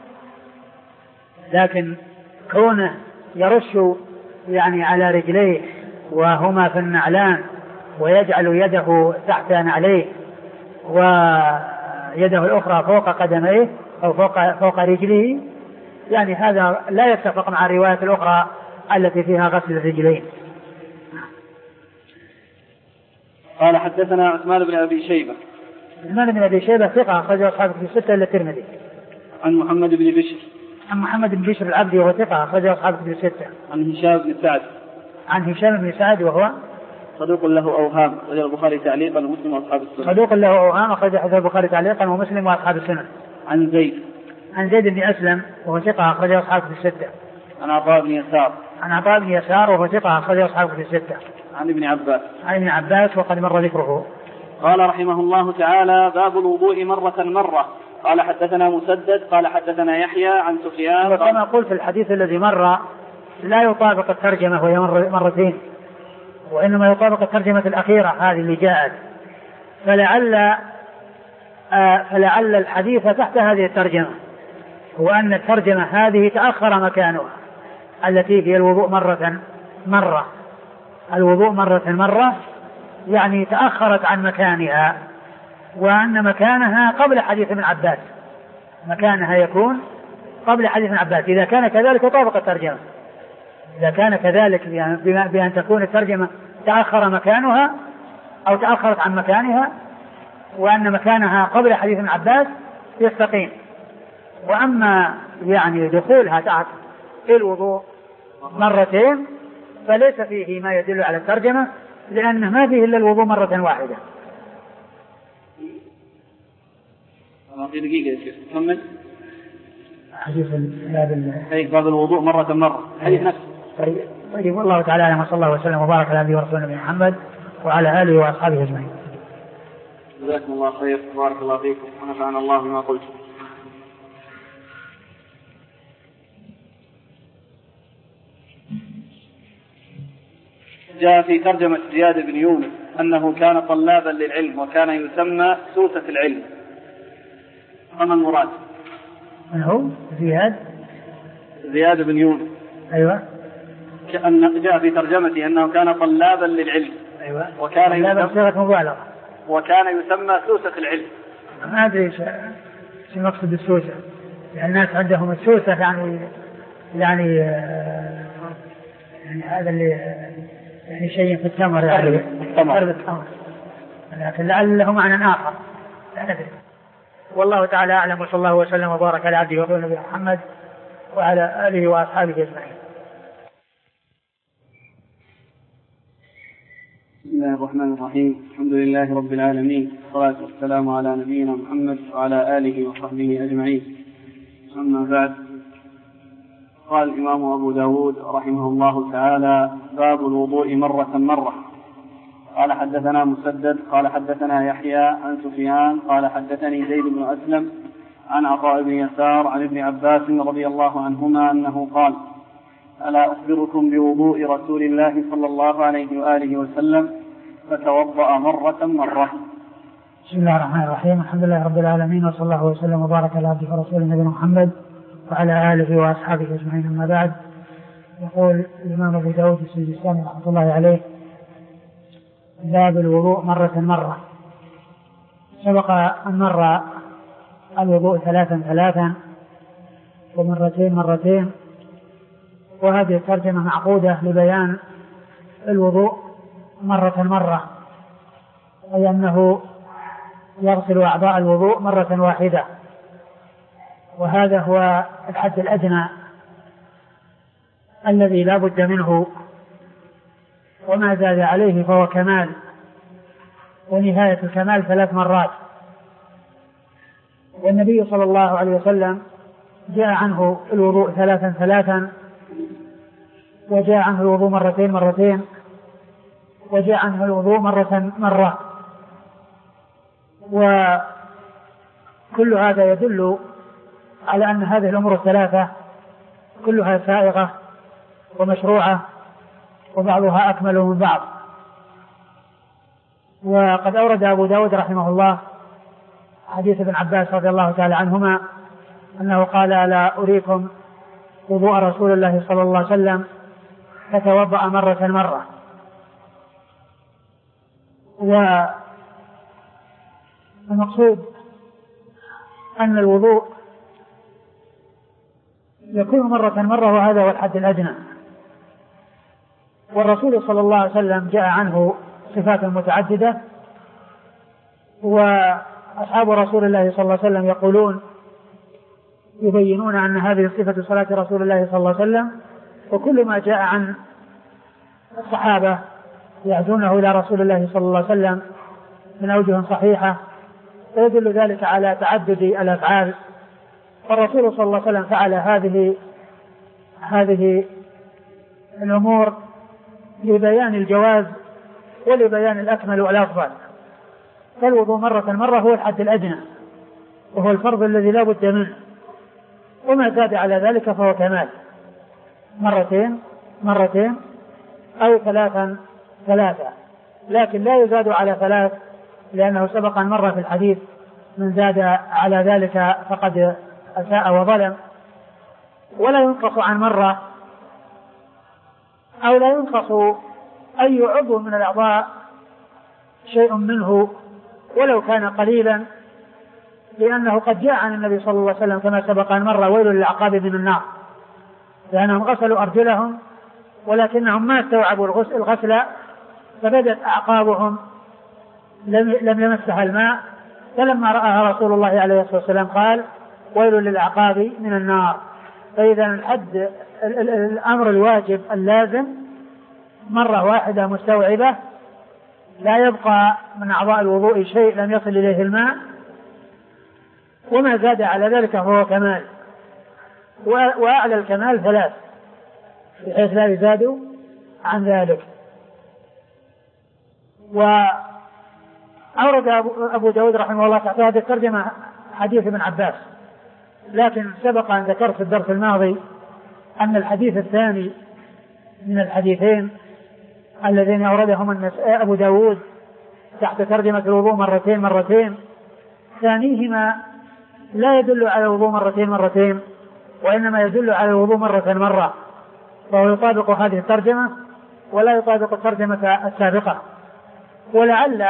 [SPEAKER 1] لكن كونه يرش يعني على رجليه وهما في النعلان ويجعل يده تحت نعليه ويده الأخرى فوق قدميه أو فوق فوق رجله، يعني هذا لا يتفق مع الروايات الأخرى التي فيها غسل الرجلين.
[SPEAKER 2] قال حدثنا عثمان بن أبي شيبة.
[SPEAKER 1] عثمان بن أبي شيبة ثقة أخرجه أصحابه في الستة إلا الترمذي.
[SPEAKER 2] عن محمد بن بشر.
[SPEAKER 1] عن محمد بن بشر العبدي وهو ثقة أخرجه أصحابه في الستة.
[SPEAKER 2] عن هشام بن سعد.
[SPEAKER 1] عن هشام بن سعد وهو
[SPEAKER 2] صدوق له أوهام أخرجه البخاري تعليقا ومسلم وأصحاب السنن.
[SPEAKER 1] صدوق له أوهام أخرجه البخاري تعليقا ومسلم وأصحاب السنن.
[SPEAKER 2] عن زيد.
[SPEAKER 1] عن زيد بن أسلم وهو ثقة أخرجه أصحابه في الستة.
[SPEAKER 2] عن عطاء بن يسار.
[SPEAKER 1] عن عطاء بن يسار وهو ثقة أخرجه أصحابه في الستة.
[SPEAKER 2] عن ابن عباس.
[SPEAKER 1] عن ابن عباس وقد مر ذكره.
[SPEAKER 2] قال رحمه الله تعالى باب الوضوء مرة مرة. قال حدثنا مسدد قال حدثنا يحيى عن سفيان.
[SPEAKER 1] وكما قلت في الحديث الذي مر لا يطابق الترجمة وهي مرتين، وإنما يطابق الترجمة الأخيرة هذه اللي جاءت، فلعل آه فلعل الحديث تحت هذه الترجمة هو أن الترجمة هذه تأخر مكانها التي هي الوضوء مرة مرة الوضوء مرة مرة يعني تأخرت عن مكانها، وأن مكانها قبل حديث ابن عباس، مكانها يكون قبل حديث ابن عباس. إذا كان كذلك طابق الترجمة، إذا كان كذلك بأن تكون الترجمة تأخر مكانها أو تأخرت عن مكانها وأن مكانها قبل حديث ابن عباس يستقيم. وأما يعني دخولها تحت الوضوء مرتين فليس فيه ما يدل على الترجمة، لأنه ما فيه إلا الوضوء مرة واحدة.
[SPEAKER 2] في دقيقة يا شيخ محمد.
[SPEAKER 1] حديث باب
[SPEAKER 2] أي باب الوضوء مرة مرة حديث نفسه.
[SPEAKER 1] طيب طيب والله تعالى أعلم، صلى الله وسلم وبارك على نبينا ورسولنا محمد وعلى آله وأصحابه أجمعين.
[SPEAKER 2] جزاكم الله خير بارك الله فيكم ونفعنا الله بما قلت. جاء في ترجمة زياد بن يونس أنه كان طلابا للعلم وكان يسمى سوسة العلم، فما المراد؟
[SPEAKER 1] من هو؟ زياد
[SPEAKER 2] زياد بن يونس.
[SPEAKER 1] أيوة.
[SPEAKER 2] كأن جاء في ترجمته أنه كان طلابا للعلم.
[SPEAKER 1] أيوة.
[SPEAKER 2] وكان
[SPEAKER 1] يسمى
[SPEAKER 2] وكان يسمى سوسة العلم.
[SPEAKER 1] ما أدري ايش المقصد السوسة، يعني الناس عندهم السوسة يعني يعني يعني هذا اللي يعني شيء في التمر، يعني قرب التمر، لكن لعل له معنى آخر لا ندري. والله تعالى أعلم، وصلى الله وسلم وبارك على عبده ورسوله نبينا محمد وعلى آله وأصحابه أجمعين.
[SPEAKER 2] بسم الله الرحمن الرحيم. الحمد لله رب العالمين، والصلاة والسلام على نبينا محمد وعلى آله وصحبه أجمعين. أما بعد، قال الإمام أبو داود رحمه الله تعالى: باب الوضوء مرة مرة. قال حدثنا مسدد قال حدثنا يحيى عن سفيان قال حدثني زيد بن أسلم عن عطاء بن يسار عن ابن عباس رضي الله عنهما أنه قال: ألا أخبركم بوضوء رسول الله صلى الله عليه وآله وسلم فتوضأ مرة مرة.
[SPEAKER 1] بسم الله الرحمن الرحيم. الحمد لله رب العالمين، وصلى الله وسلم وبارك على عبده ورسوله نبينا محمد وعلى آله وأصحابه أجمعين. أما بعد، يقول الإمام أبو داود السجستاني رحمة الله عليه: باب الوضوء مرة مرة. سبق أن مر الوضوء ثلاثا ثلاثا ومرتين مرتين، وهذه الترجمة معقودة لبيان الوضوء مرة مرة، أي أنه يغسل أعضاء الوضوء مرة واحدة، وهذا هو الحد الأدنى الذي لا بد منه، وما زاد عليه فهو كمال، ونهاية الكمال ثلاث مرات. والنبي صلى الله عليه وسلم جاء عنه الوضوء ثلاثا ثلاثا، وجاء عنه الوضوء مرتين مرتين، وجاء عنه الوضوء مرة مرة، وكل هذا يدل على أن هذه الأمور الثلاثة كلها سائغة ومشروعة، وبعضها أكمل من بعض. وقد أورد أبو داود رحمه الله حديث ابن عباس رضي الله تعالى عنهما أنه قال: ألا أريكم وضوء رسول الله صلى الله عليه وسلم فتوضأ مرة مرة. والمقصود أن الوضوء يكون مرة مرة، وهذا هو الحد الأدنى. والرسول صلى الله عليه وسلم جاء عنه صفات متعددة، وأصحاب رسول الله صلى الله عليه وسلم يقولون يبينون أن هذه صفة صلاة رسول الله صلى الله عليه وسلم، وكل ما جاء عن الصحابة يعزونه إلى رسول الله صلى الله عليه وسلم من أوجه صحيحة، ويدل ذلك على تعدد الأفعال. والرسول صلى الله عليه وسلم فعل هذه هذه الأمور لبيان الجواز ولبيان الأكمل والأفضل. فالوضوء مرة مرة هو الحد الأدنى، وهو الفرض الذي لا بد منه، وما زاد على ذلك فهو كمال. مرتين مرتين أو ثلاثا ثلاثة، لكن لا يزاد على ثلاث، لأنه سبق أن مر في الحديث: من زاد على ذلك فقد أساء وظلم. ولا ينقص عن مرة، أو لا ينقص أي عضو من الأعضاء شيء منه ولو كان قليلا، لأنه قد جاء عن النبي صلى الله عليه وسلم كما سبق أن مر: ويل للأعقاب من النار، لأنهم غسلوا أرجلهم ولكنهم ما استوعبوا الغسل، فبدت أعقابهم لم يمسها الماء، فلما رآها رسول الله عليه الصلاة والسلام قال: ويل للأعقاب من النار. فإذا الحد الأمر الواجب اللازم مرة واحدة مستوعبة، لا يبقى من أعضاء الوضوء شيء لم يصل إليه الماء، وما زاد على ذلك فهو كمال. وأعلى الكمال ثلاث، بحيث لا يزاد عن ذلك. وأورد أبو داود رحمه الله تحت هذه الترجمة حديث ابن عباس، لكن سبق أن ذكرت في الدرس الماضي أن الحديث الثاني من الحديثين اللذين أوردهم أبو داود تحت ترجمة الوضوء مرتين مرتين، ثانيهما لا يدل على الوضوء مرتين مرتين، وإنما يدل على الوضوء مرة مرة، فهو يطابق هذه الترجمة ولا يطابق الترجمة السابقة. ولعل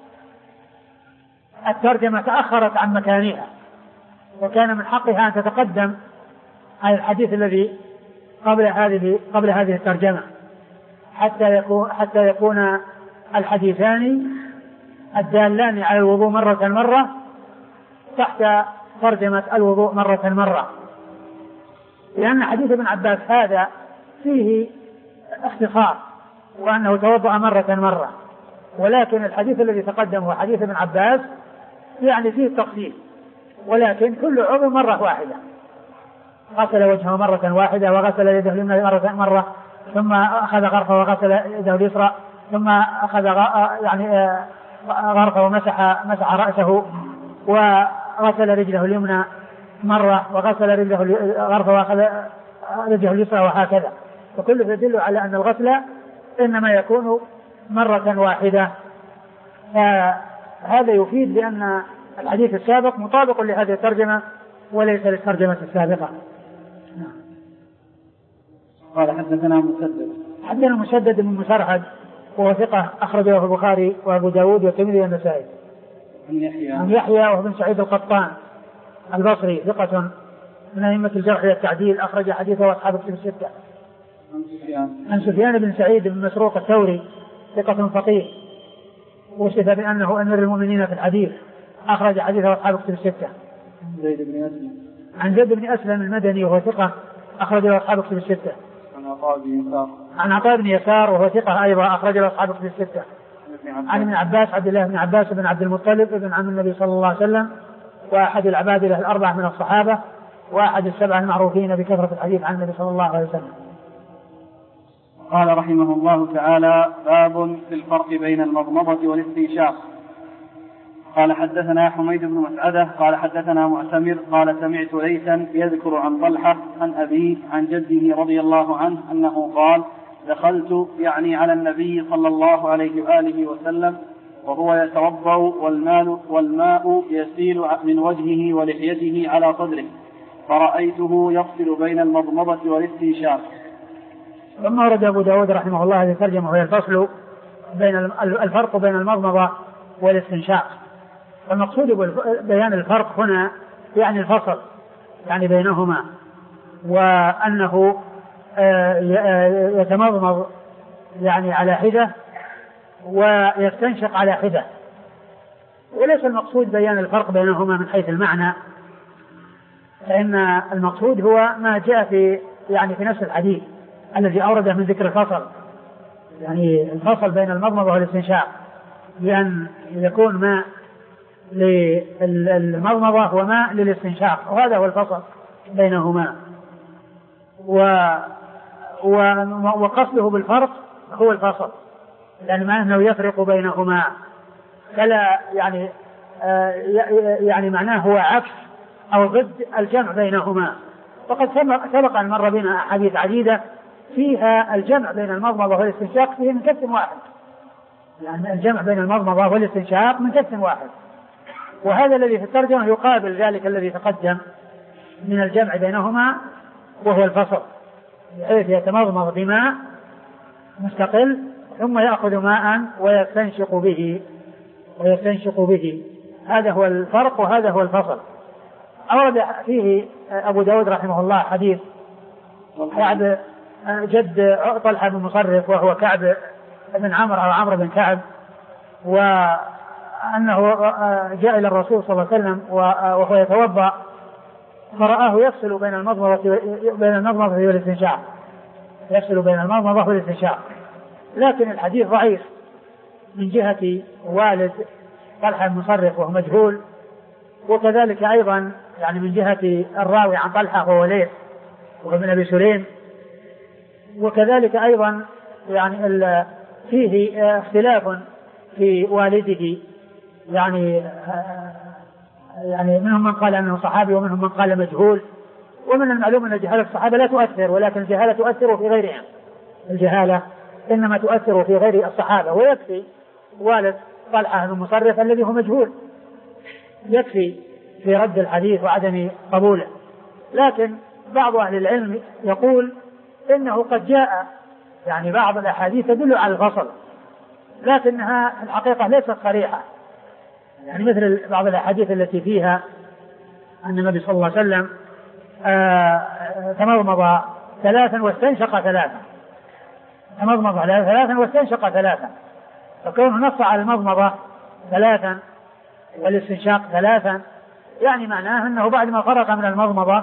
[SPEAKER 1] الترجمة تأخرت عن مكانها، وكان من حقها أن تتقدم على الحديث الذي قبل هذه قبل هذه الترجمة، حتى يكون حتى يكون الحديثان الدالان على الوضوء مرة مرة تحت ترجمة الوضوء مرة مرة. لأن حديث ابن عباس هذا فيه اختصار وأنه توضأ مرة مرة، ولكن الحديث الذي تقدم هو حديث ابن عباس يعني فيه التفصيل، ولكن كل عضو مرة واحدة، غسل وجهه مرة واحدة وغسل يده اليمنى مرة مرة، ثم أخذ غرفه وغسل يده اليسرى، ثم أخذ يعني غرفه ومسح مسح رأسه وغسل رجله اليمنى مرة وغسل رجله غرفه وأخذ رجله اليسرى، وهكذا. وكله يدل على أن الغسل إنما يكون مرة واحدة. هذا يفيد بأن الحديث السابق مطابق لهذه الترجمة وليس للترجمة السابقة.
[SPEAKER 2] قال حدثنا مسدد
[SPEAKER 1] حدثنا مسدد بن مسرحد وهو ثقة أخرجه البخاري وأبو داود والترمذي والنسائي.
[SPEAKER 2] عن يحيى
[SPEAKER 1] عن يحيى وهو بن سعيد القطان البصري ثقة من أئمة الجرح والتعديل، أخرج حديثه أصحاب الكتب الستة.
[SPEAKER 2] عن سفيان
[SPEAKER 1] عن سفيان بن سعيد بن مسروق الثوري ثقة فقيه، وصف بأنه أمير المؤمنين في الحديث، أخرج حديثه أصحاب الكتب الستة.
[SPEAKER 2] زيد بن أسلم
[SPEAKER 1] عن زيد بن أسلم المدني وهو ثقة، أخرجه أصحاب الكتب الستة.
[SPEAKER 2] عن عطاء بن يسار
[SPEAKER 1] عن عطاء بن يسار وهو ثقة أيضا، أخرجه أصحاب الكتب الستة. عن ابن عباس عبد الله بن عباس بن عبد المطلب ابن عم النبي صلى الله عليه وسلم، وأحد العبادلة الأربعة من الصحابة، وأحد السبعة المعروفين بكثرة الحديث عن النبي صلى الله عليه وسلم.
[SPEAKER 2] قال رحمه الله تعالى: باب في الفرق بين المضمضة والاستنشاق. قال حدثنا حميد بن مسعدة قال حدثنا معتمر قال سمعت ليثا يذكر عن طلحة عن أبيه عن جده رضي الله عنه أنه قال: دخلت يعني على النبي صلى الله عليه وآله وسلم وهو يتوضأ والماء, والماء يسيل من وجهه ولحيته على صدره، فرأيته يفصل بين المضمضة والاستنشاق.
[SPEAKER 1] ثم ورد أبو داود رحمه الله هذه الترجمة وهي الفصل بين الفرق بين المضمضة والاستنشاق. المقصود بيان الفرق هنا يعني الفصل يعني بينهما، وأنه يتمضمض يعني على حدة ويستنشق على حدة، وليس المقصود بيان الفرق بينهما من حيث المعنى، فإن المقصود هو ما جاء في يعني في نفس الحديث الذي أورده من ذكر الفصل، يعني الفصل بين المضمضة والاستنشاق، بأن يكون ماء للمضمضة وماء للاستنشاق، وهذا هو الفصل بينهما. و وقصده بالفرق هو الفصل، يعني ما أنه يفرق بينهما، فلا يعني آه يعني معناه هو عكس أو ضد الجمع بينهما. وقد سبق أن مر بنا أحاديث عديدة فيها الجمع بين المضمضة والاستنشاق فيه من كف واحد، يعني الجمع بين المضمضة والاستنشاق من كف واحد، وهذا الذي في الترجمة يقابل ذلك الذي تقدم من الجمع بينهما وهو الفصل، بحيث يتمضمض بماء مستقل ثم يأخذ ماء ويستنشق به ويستنشق به هذا هو الفرق وهذا هو الفصل. أورد فيه أبو داود رحمه الله حديث كعب جد طلحة بن مصرف وهو كعب بن عمرو أو عمرو بن كعب، وأنه جاء إلى الرسول صلى الله عليه وسلم وهو يتوضأ فرآه يفصل بين المضمضة بين المضمضة والاستنشاق يفصل بين المضمضة والاستنشاق، لكن الحديث ضعيف من جهة والد طلحة بن مصرف وهو مجهول، وكذلك أيضا يعني من جهة الراوي عن طلحة وهو ليث وهو ابن أبي سليم، وكذلك أيضا يعني فيه اختلاف في والده، يعني يعني منهم من قال أنه صحابي ومنهم من قال مجهول، ومن المعلوم أن جهالة الصحابة لا تؤثر، ولكن الجهالة تؤثر في غيرهم، الجهالة إنما تؤثر في غير الصحابة، ويكفي والد طلحة بن مصرف الذي هو مجهول يكفي في رد الحديث وعدم قبوله. لكن بعض أهل العلم يقول إنه قد جاء يعني بعض الأحاديث تدل على الفصل، لكنها الحقيقة ليست صريحة، يعني مثل بعض الأحاديث التي فيها أن النبي صلى الله عليه وسلم تمضمض ثلاثا واستنشق ثلاثا، تمضمض ثلاثا واستنشق ثلاثا، فكونه نص على المضمضة ثلاثا والاستنشاق ثلاثا يعني معناه أنه بعد ما فرغ من المضمضة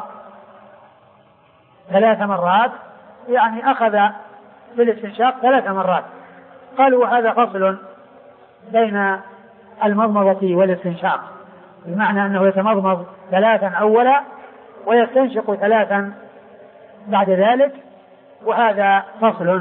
[SPEAKER 1] ثلاث مرات يعني أخذ بالاستنشاق ثلاث مرات. قالوا هذا فصل بين المضمضة والاستنشاق، بمعنى أنه يتمضمض ثلاثا أولا ويستنشق ثلاثا بعد ذلك، وهذا فصل.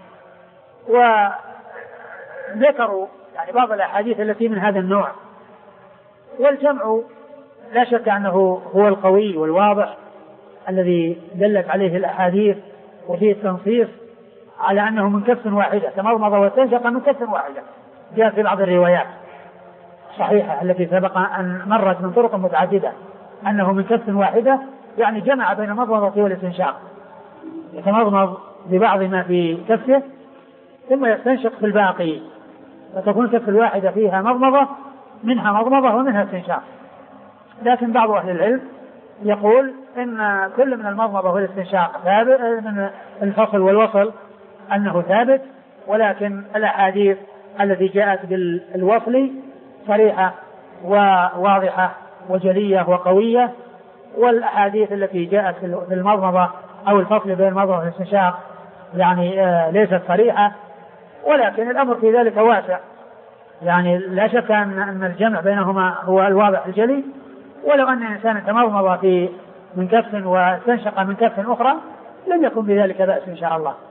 [SPEAKER 1] وذكروا يعني بعض الأحاديث التي من هذا النوع، والجمع لا شك أنه هو القوي والواضح الذي دلت عليه الأحاديث وفيه التنصيص على أنه من كف واحدة، تمضمض واستنشق من كف واحدة، جاء في بعض الروايات صحيحة التي سبق أن مرت من طرق متعددة أنه من كف واحدة، يعني جمع بين المضمضة والاستنشاق، يتمضمض ببعض ما في كفه ثم يستنشق في الباقي، فتكون كف الواحدة فيها مضمضة منها مضمضة ومنها استنشاق. لكن بعض أهل العلم يقول إن كل من المضمضة والاستنشاق ثابت، من الفصل والوصل أنه ثابت، ولكن الأحاديث التي جاءت بالوصل صريحة وواضحة وجلية وقوية، والأحاديث التي جاءت في المضمضة أو الفصل بين المضمضة والاستنشاق يعني آه ليست صريحة، ولكن الأمر في ذلك واسع، يعني لا شك أن الجمع بينهما هو الواضح الجلي. ولو أن الإنسان تمضمض في من كف واستنشق من كف أخرى لم يكن بذلك بأس إن شاء الله.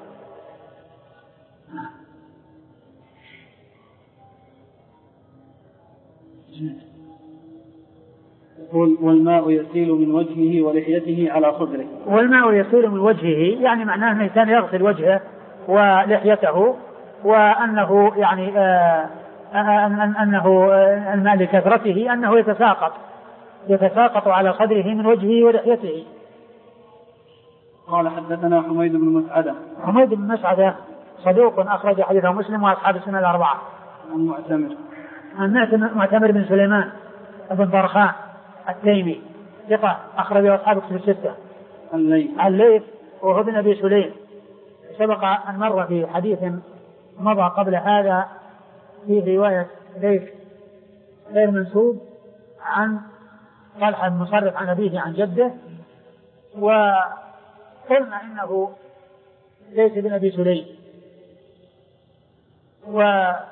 [SPEAKER 2] والماء يسيل من وجهه ولحيته على صدره.
[SPEAKER 1] والماء يسيل من وجهه يعني معناه أن الإنسان يغسل وجهه ولحيته، وأنه يعني آه أن أنه الماء لكثرته أنه يتساقط يتساقط على صدره من وجهه ولحيته.
[SPEAKER 2] قال حدثنا حميد بن مسعدة.
[SPEAKER 1] حميد بن مسعدة صدوق أخرج حديثه مسلم وأصحاب السنة الأربعة.
[SPEAKER 2] عن معتمر.
[SPEAKER 1] عن معتمر بن سليمان بن برخان التيمي ثقة أخرج أصحاب الكتب الستة. عن ليث وهو بن أبي سليم، سبق أن مر في حديث مضى قبل هذا في رواية ليث غير منسوب عن طلحة بن مصرف عن أبيه عن جده، وقلنا إنه ليث بن أبي سليم، وقلنا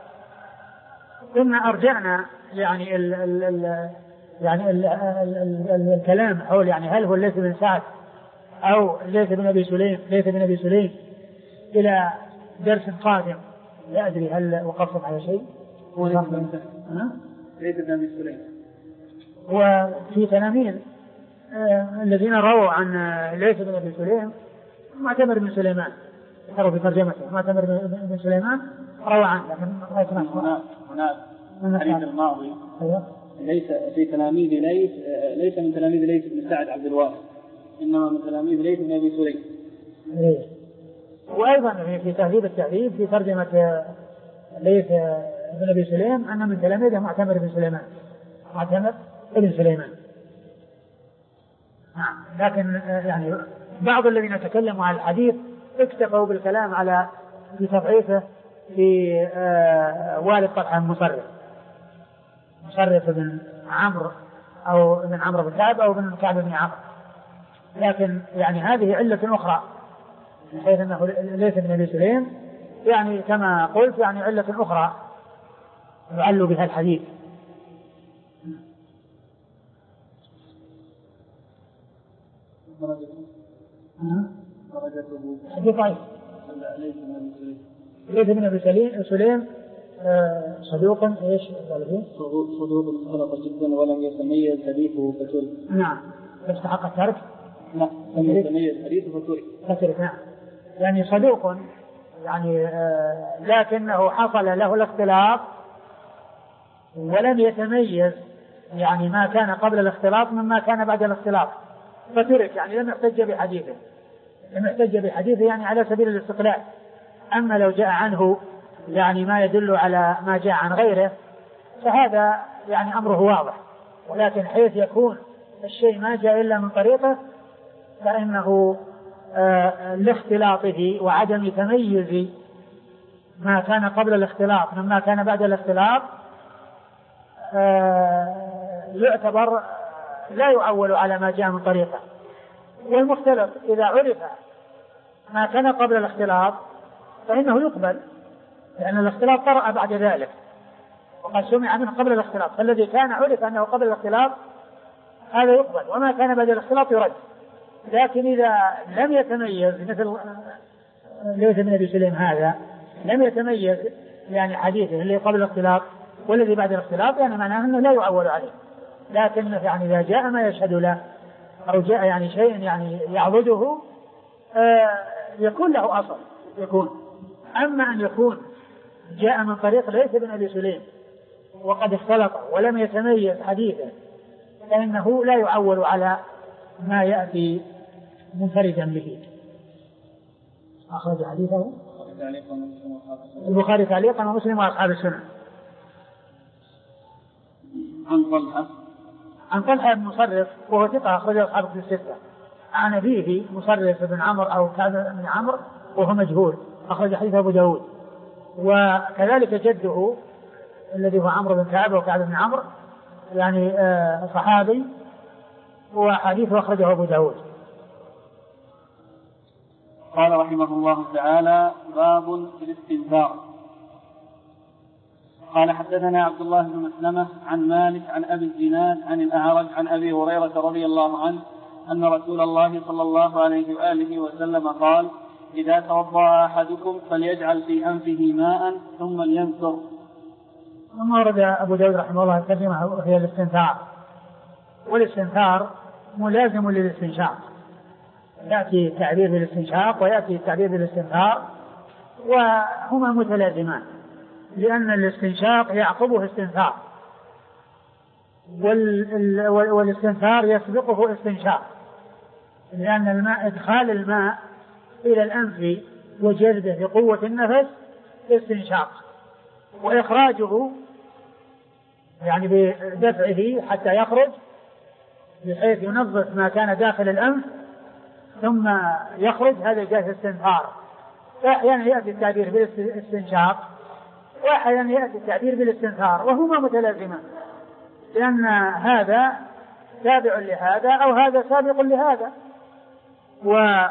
[SPEAKER 1] أرجعنا يعني ال ال ال يعني ال ال ال الكلام حول يعني هل هو ليث بن سعد أو ليث بن أبي سليم ليث بن أبي سليم إلى درس قادم، لا أدري هل وقفت على شيء.
[SPEAKER 2] هو ليث بن أبي سليم
[SPEAKER 1] وفي تلاميذ آه الذين رووا عن ليث بن أبي سليم معتمر بن سليمان، ذكروا في ترجمته معتمر بن سليمان روى عنه، لكن
[SPEAKER 2] هناك هناك حديث الماضي ليس في تلاميذ ليث، ليس من تلاميذ ليث بن سعد عبد الواحد، إنما من تلاميذ ليث بن أبي سليم.
[SPEAKER 1] إيه. وأيضا في تهذيب التهذيب في ترجمة ليث بن أبي سليم أن من تلاميذه معتمر بن سليمان معتمر بن سليمان. لكن يعني بعض الذين تكلموا عن الحديث اكتفوا بالكلام على في تضعيفه في آه والد طلحة مصرف مصرف بن عمرو أو بن عمرو بن كعب أو بن كعب بن عمرو، لكن يعني هذه علة أخرى من حيث أنه ليس بن أبي سليم، يعني كما قلت يعني علة أخرى يعل بها الحديث. حديث ضعيف. ليث بن أبي سليم صدوق ايش؟
[SPEAKER 2] صدوق خلط جدا ولم يتميز حديثه فترك.
[SPEAKER 1] نعم. يستحق الترك؟
[SPEAKER 2] لا، لم يتميز حديثه فترك.
[SPEAKER 1] فترك نعم. يعني صدوق يعني آه لكنه حصل له الاختلاط ولم يتميز يعني ما كان قبل الاختلاط مما كان بعد الاختلاط فترك، يعني لم يحتج بحديثه لم يحتج بحديثه يعني على سبيل الاستقلال. أما لو جاء عنه يعني ما يدل على ما جاء عن غيره فهذا يعني أمره واضح، ولكن حيث يكون الشيء ما جاء إلا من طريقه فإنه آه لاختلاطه وعدم تميز ما كان قبل الاختلاط مما كان بعد الاختلاط آه يعتبر لا يعول على ما جاء من طريقه. والمختلط إذا عرف ما كان قبل الاختلاط فإنه يقبل، لأن الاختلاط طرأ بعد ذلك وقد سمع منه قبل الاختلاط، فالذي كان عرف أنه قبل الاختلاط هذا يقبل، وما كان بعد الاختلاط يرد. لكن إذا لم يتميز مثل ليث بن أبي سليم هذا لم يتميز يعني حديثه اللي قبل الاختلاط والذي بعد الاختلاط يعني معناه أنه لا يعول عليه، لكن يعني إذا جاء ما يشهد له أو جاء يعني شيء يعني يعضده آه يكون له أصل يكون. أما أن يكون جاء من طريق ليث بن أبي سليم وقد اختلط ولم يتميز حديثه فإنه لا يعول على ما يأتي منفردا به. أخرج حديثه البخاري تعليقا ومسلم وأصحاب السنة.
[SPEAKER 2] عن طلحة
[SPEAKER 1] عن طلحة بن مصرف وهو ثقة أخرجه أصحاب الكتب الستة. عن أبيه مصرف بن عمرو أو كعب بن عمرو وهو مجهول أخرج حديث أبو داود، وكذلك جده الذي هو عمرو بن كعب وكعب بن عمرو يعني آه صحابي وحديثه أخرجه أبو داود.
[SPEAKER 2] قال رحمه الله تعالى: باب في الاستنثار. قال: حدثنا عبد الله بن مسلمة عن مالك عن أبي الزناد عن الأعرج عن أبي هريرة رضي الله عنه أن رسول الله صلى الله عليه وآله وسلم قال: إذا توضأ أحدكم فليجعل في أنفه ماء ثم لينثر.
[SPEAKER 1] ثم ورد أبو داود رحمه الله الترجمة هي الاستنثار، والاستنثار ملازم للاستنشاق، يأتي التعبير بالاستنشاق ويأتي التعبير بالاستنثار وهما متلازمان، لأن الاستنشاق يعقبه استنثار والاستنثار يسبقه استنشاق، لأن الماء إدخال الماء إلى الأنف وجذبه بقوة النفس استنشاق، وإخراجه يعني بدفعه حتى يخرج بحيث ينظف ما كان داخل الأنف ثم يخرج، هذا جاء استنثار. فأحيانا يأتي التعبير بالاستنشاق وأحيانا يأتي التعبير بالاستنثار وهما متلازمان، لأن هذا تابع لهذا أو هذا سابق لهذا. وهذا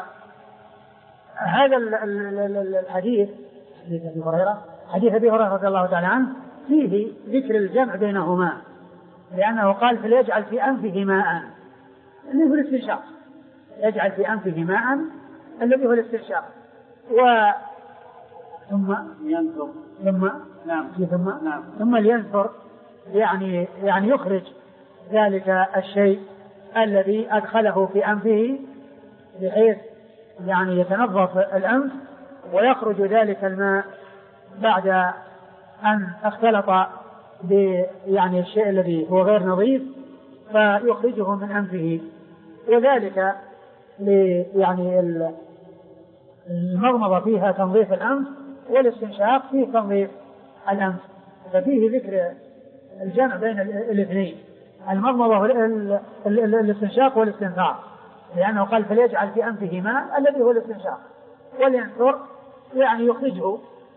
[SPEAKER 1] الحديث حديث أبي هريرة حديث أبي هريرة رضي الله تعالى عنه فيه ذكر الجمع بينهما، لأنه قال: فليجعل في أنفه ماء اللي هو الاستنشاق، يجعل في أنفه ماء الذي هو الاستنشاق، و ثم
[SPEAKER 2] ينثر
[SPEAKER 1] ثم
[SPEAKER 2] نعم
[SPEAKER 1] ثم
[SPEAKER 2] نعم
[SPEAKER 1] ثم لينثر يعني يعني يخرج ذلك الشيء الذي أدخله في أنفه بحيث يعني يتنظف الأنف ويخرج ذلك الماء بعد أن اختلط ب يعني الشيء الذي هو غير نظيف فيخرجه من أنفه، وذلك يعني المضمضة فيها تنظيف الأنف والاستنشاق فيه تنظيف الأنف، ففيه ذكر الجمع بين الاثنين المضمضة والاستنشاق والاستنثار، لأنه قال: فليجعل في أنفه ماء الذي هو الاستنشاق ولينثر يعني يخرجه.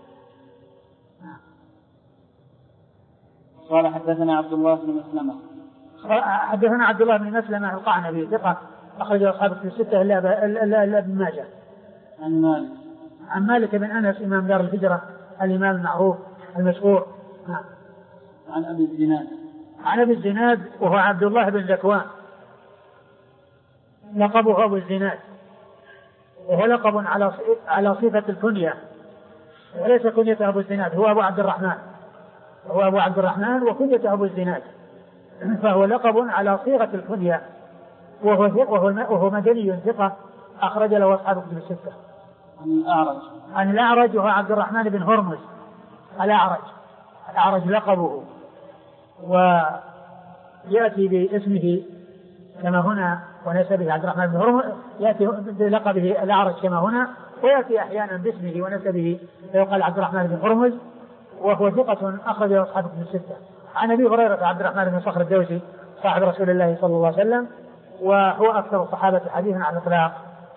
[SPEAKER 2] قال: حدثنا عبد الله بن مسلمة
[SPEAKER 1] حدثنا عبد الله بن مسلمة القعنبي ثقة أخرج أصحاب في الستة إلا ابن ماجه.
[SPEAKER 2] عن مالك
[SPEAKER 1] عن مالك بن أنس إمام دار الهجرة الإمام المعروف المشهور.
[SPEAKER 2] عن أبي الزناد
[SPEAKER 1] عن أبي الزناد وهو عبد الله بن ذكوان لقبه أبو الزناد، وهو لقب على على صفة الكنية وليس كنيته أبو الزناد، هو أبو عبد الرحمن هو أبو عبد الرحمن وكنيته أبو الزناد، فهو لقب على صيغة الكنية، وهو وهو وهو مدني ثقة أخرج له أصحاب الكتب الستة.
[SPEAKER 2] عن الأعرج
[SPEAKER 1] عن الأعرج وهو عبد الرحمن بن هرمز الأعرج الأعرج لقبه، ويأتي باسمه كما هنا ونسبه عبد الرحمن بن هرمز، يأتي بلقبه الأعرج كما هنا، ويأتي أحيانا باسمه ونسبه فيقال عبد الرحمن بن هرمز، وهو ثقة أخرجه أصحابه في الستة. عن أبي هريرة عبد الرحمن بن صخر الدوسي صاحب رسول الله صلى الله عليه وسلم، وهو أكثر الصحابة حديثا على الإطلاق.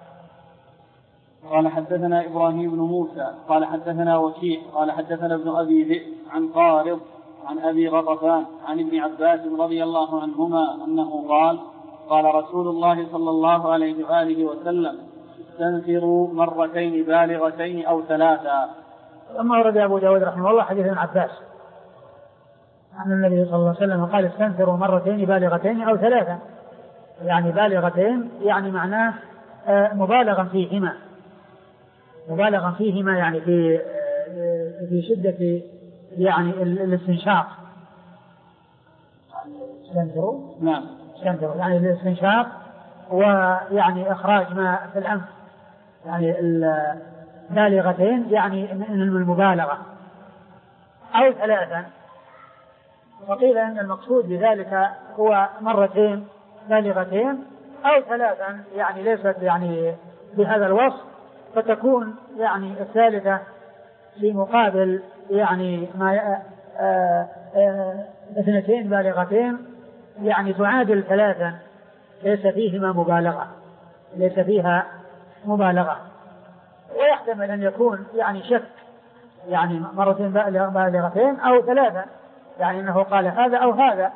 [SPEAKER 2] قال حدثنا إبراهيم بن موسى قال حدثنا وكيع قال حدثنا ابن أبي ذئب عن قارض عن أبي غطفان عن ابن عباس رضي الله عنهما أنه قال قال رسول الله صلى الله عليه وآله وسلم استنفروا مرتين بالغتين أو ثلاثا.
[SPEAKER 1] أما ورد أبو داود رحمه الله حديث ابن عباس عن النبي صلى الله عليه وسلم قال استنفروا مرتين بالغتين أو ثلاثا، يعني بالغتين يعني معناه مبالغا فيهما، مبالغا فيهما يعني في في شدة يعني الاستنشاق. استنفروا
[SPEAKER 2] نعم
[SPEAKER 1] استنفروا يعني الاستنشاق ويعني إخراج ماء في الأنف، يعني بالغتين يعني من المبالغة، أو ثلاثا. وقيل أن المقصود بذلك هو مرتين بالغتين أو ثلاثا، يعني ليست يعني بهذا الوصف، فتكون يعني الثالثة في مقابل يعني ما اثنتين بالغتين يعني تعادل ثلاثا، ليس فيهما مبالغة، ليس فيها مبالغة. ويحتمل أن يكون يعني شك، يعني مرتين بالغتين أو ثلاثا، يعني أنه قال هذا أو هذا.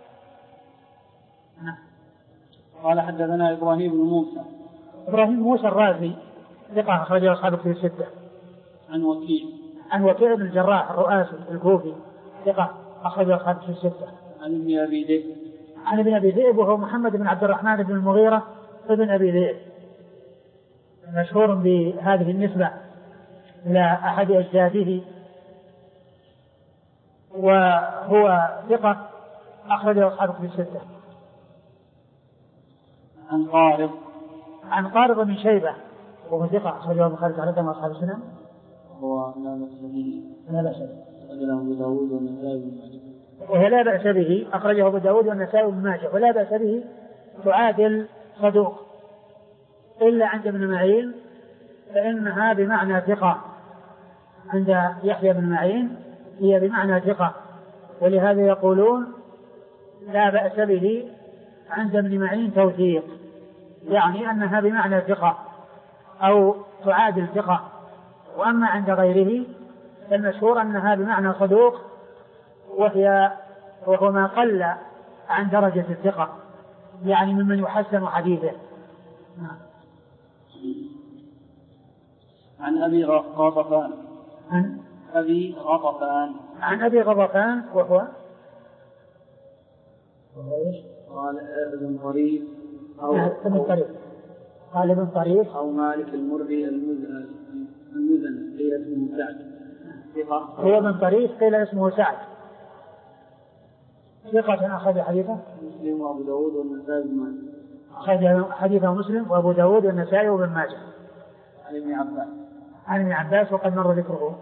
[SPEAKER 2] قال حدثنا إبراهيم بن موسى
[SPEAKER 1] إبراهيم موسى الرازي ثقة أخرجه أصحابه في الستة.
[SPEAKER 2] عن وكيع
[SPEAKER 1] عن وكيع بن الجراح الرؤاسي الكوفي ثقة أخرجه أصحابه في الستة.
[SPEAKER 2] عن ابن أبي ذئب
[SPEAKER 1] عن ابن أبي ذئب وهو محمد بن عبد الرحمن بن المغيرة ابن أبي ذئب، مشهور بهذه النسبة إلى أحد أجداده، وهو ثقة أخرجه أصحابه في الستة.
[SPEAKER 2] عن قارض
[SPEAKER 1] عن قارض بن شيبة وهو ثقة أخرجه البخاري تعالى أصحاب السنن،
[SPEAKER 2] هو لا بأس به
[SPEAKER 1] لا بأس به
[SPEAKER 2] أخرجه أبو داود والنسائي بن ماجه،
[SPEAKER 1] وهو لا بأس به أخرجه أبو داود والنسائي بن ماجه، ولا بأس به تعادل صدوق، إلا عند ابن معين فإنها بمعنى ثقة، عند يحيى بن معين هي بمعنى ثقة، ولهذا يقولون لا بأس به عند ابن معين توثيق، يعني أنها بمعنى ثقة أو تعادل ثقة. وأما عند غيره فالمشهور أنها بمعنى صدوق، وهي وهو ما قل عن درجة الثقة، يعني ممن يحسن حديثه.
[SPEAKER 2] عن أبي غطفان
[SPEAKER 1] عن
[SPEAKER 2] أبي غطفان
[SPEAKER 1] عن أبي غطفان وهو
[SPEAKER 2] قال ابن طريف أو
[SPEAKER 1] ابن طريف قال ابن طريف
[SPEAKER 2] أو مالك المري المزن قيل اسمه سعد.
[SPEAKER 1] هو ابن طريف قيل اسمه سعد، ثقة أخرج حديثه
[SPEAKER 2] مسلم وأبو داود والنسائي بن ماجه،
[SPEAKER 1] أخرج حديثه مسلم وأبو داود والنسائي وابن ماجه.
[SPEAKER 2] عن ابن عباس
[SPEAKER 1] عن ابن عباس وقد مر ذكره.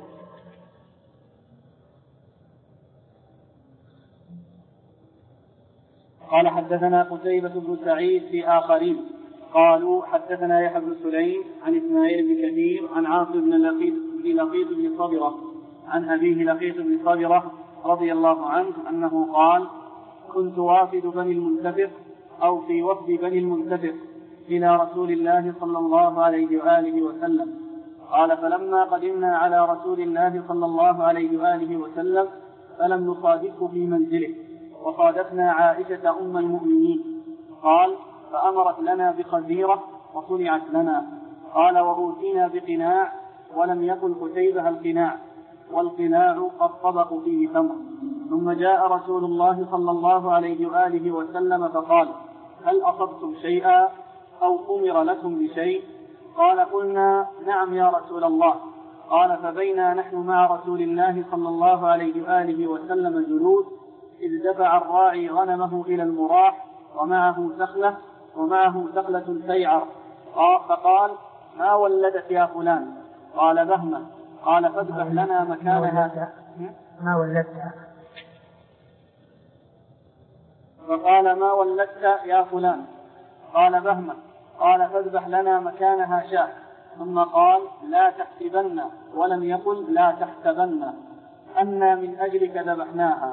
[SPEAKER 2] قال حدثنا قتيبة بن سعيد في آخرين قالوا حدثنا يحيى بن سليم عن إسماعيل بن كثير عن عاصم بن لقيط بن لقيط بن صبرة عن أبيه لقيط بن صبرة رضي الله عنه أنه قال كنت وافد بني المنتفق أو في وفد بني المنتفق إلى رسول الله صلى الله عليه وآله وسلم. قال فلما قدمنا على رسول الله صلى الله عليه وآله وسلم فلم نصادفه في منزله، وصادفنا عائشة أم المؤمنين. قال فأمرت لنا بخزيرة وصنعت لنا. قال وأوتينا بقناع، ولم يكن قتيبة القناع، والقناع قد طبق فيه تمر. ثم جاء رسول الله صلى الله عليه وآله وسلم فقال هل أصبتم شيئا أو أمر لكم بشيء؟ قال قلنا نعم يا رسول الله. قال فبينا نحن مع رسول الله صلى الله عليه وآله وسلم جلوس إذ دفع الراعي غنمه إلى المراح ومعه سخلة ومعه سخلة سيعر، فقال ما ولدت يا فلان؟ قال بهمة. قال فاذبح لنا مكانها.
[SPEAKER 1] ما ولدتها
[SPEAKER 2] فقال ما ولدت يا فلان؟ قال بهمة. قال فاذبح لنا مكانها شاة. ثم قال لا تحسبن، ولم يقل لا تحسبن، أنا من أجلك ذبحناها.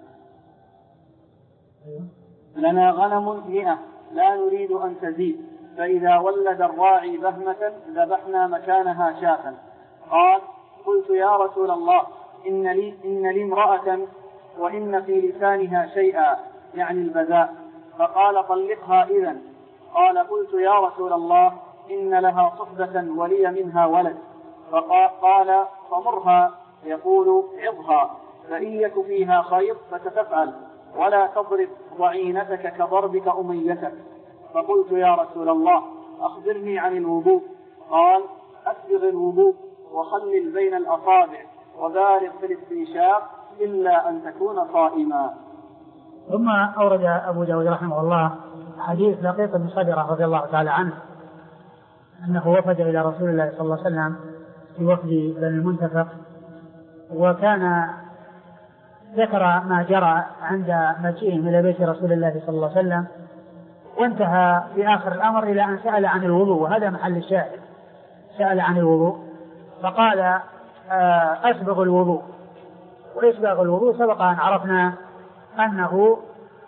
[SPEAKER 2] لنا غنم مئة لا نريد أن تزيد، فإذا ولد الراعي بهمة ذبحنا مكانها شاة. قال قلت يا رسول الله إن لي, إن لي امرأة وإن في لسانها شيئا، يعني البذاء، فقال طلقها إذن. قال قلت يا رسول الله إن لها صحبة ولي منها ولد. فقال فمرها، يقول عظها، فإن يك فيها خير فتتفعل، ولا تضرب ضعينتك كضربك أميتك. فقلت يا رسول الله أخبرني عن الوضوء. قال أسبغ الوضوء وخلل بين الأصابع وبالغ في الاستنشاق إلا أن تكون صائما.
[SPEAKER 1] ثم أورد أبو داود رحمه الله حديث لقيط بن صدرة رضي الله تعالى عنه أنه وفد إلى رسول الله صلى الله عليه وسلم في وفد بني المنتفق، وكان ذكر ما جرى عند مجيئهم إلى بيت رسول الله صلى الله عليه وسلم، وانتهى في آخر الأمر إلى أن سأل عن الوضوء، وهذا محل الشاهد، سأل عن الوضوء فقال أسبغ الوضوء. وإسباغ الوضوء سبق أن عرفنا أنه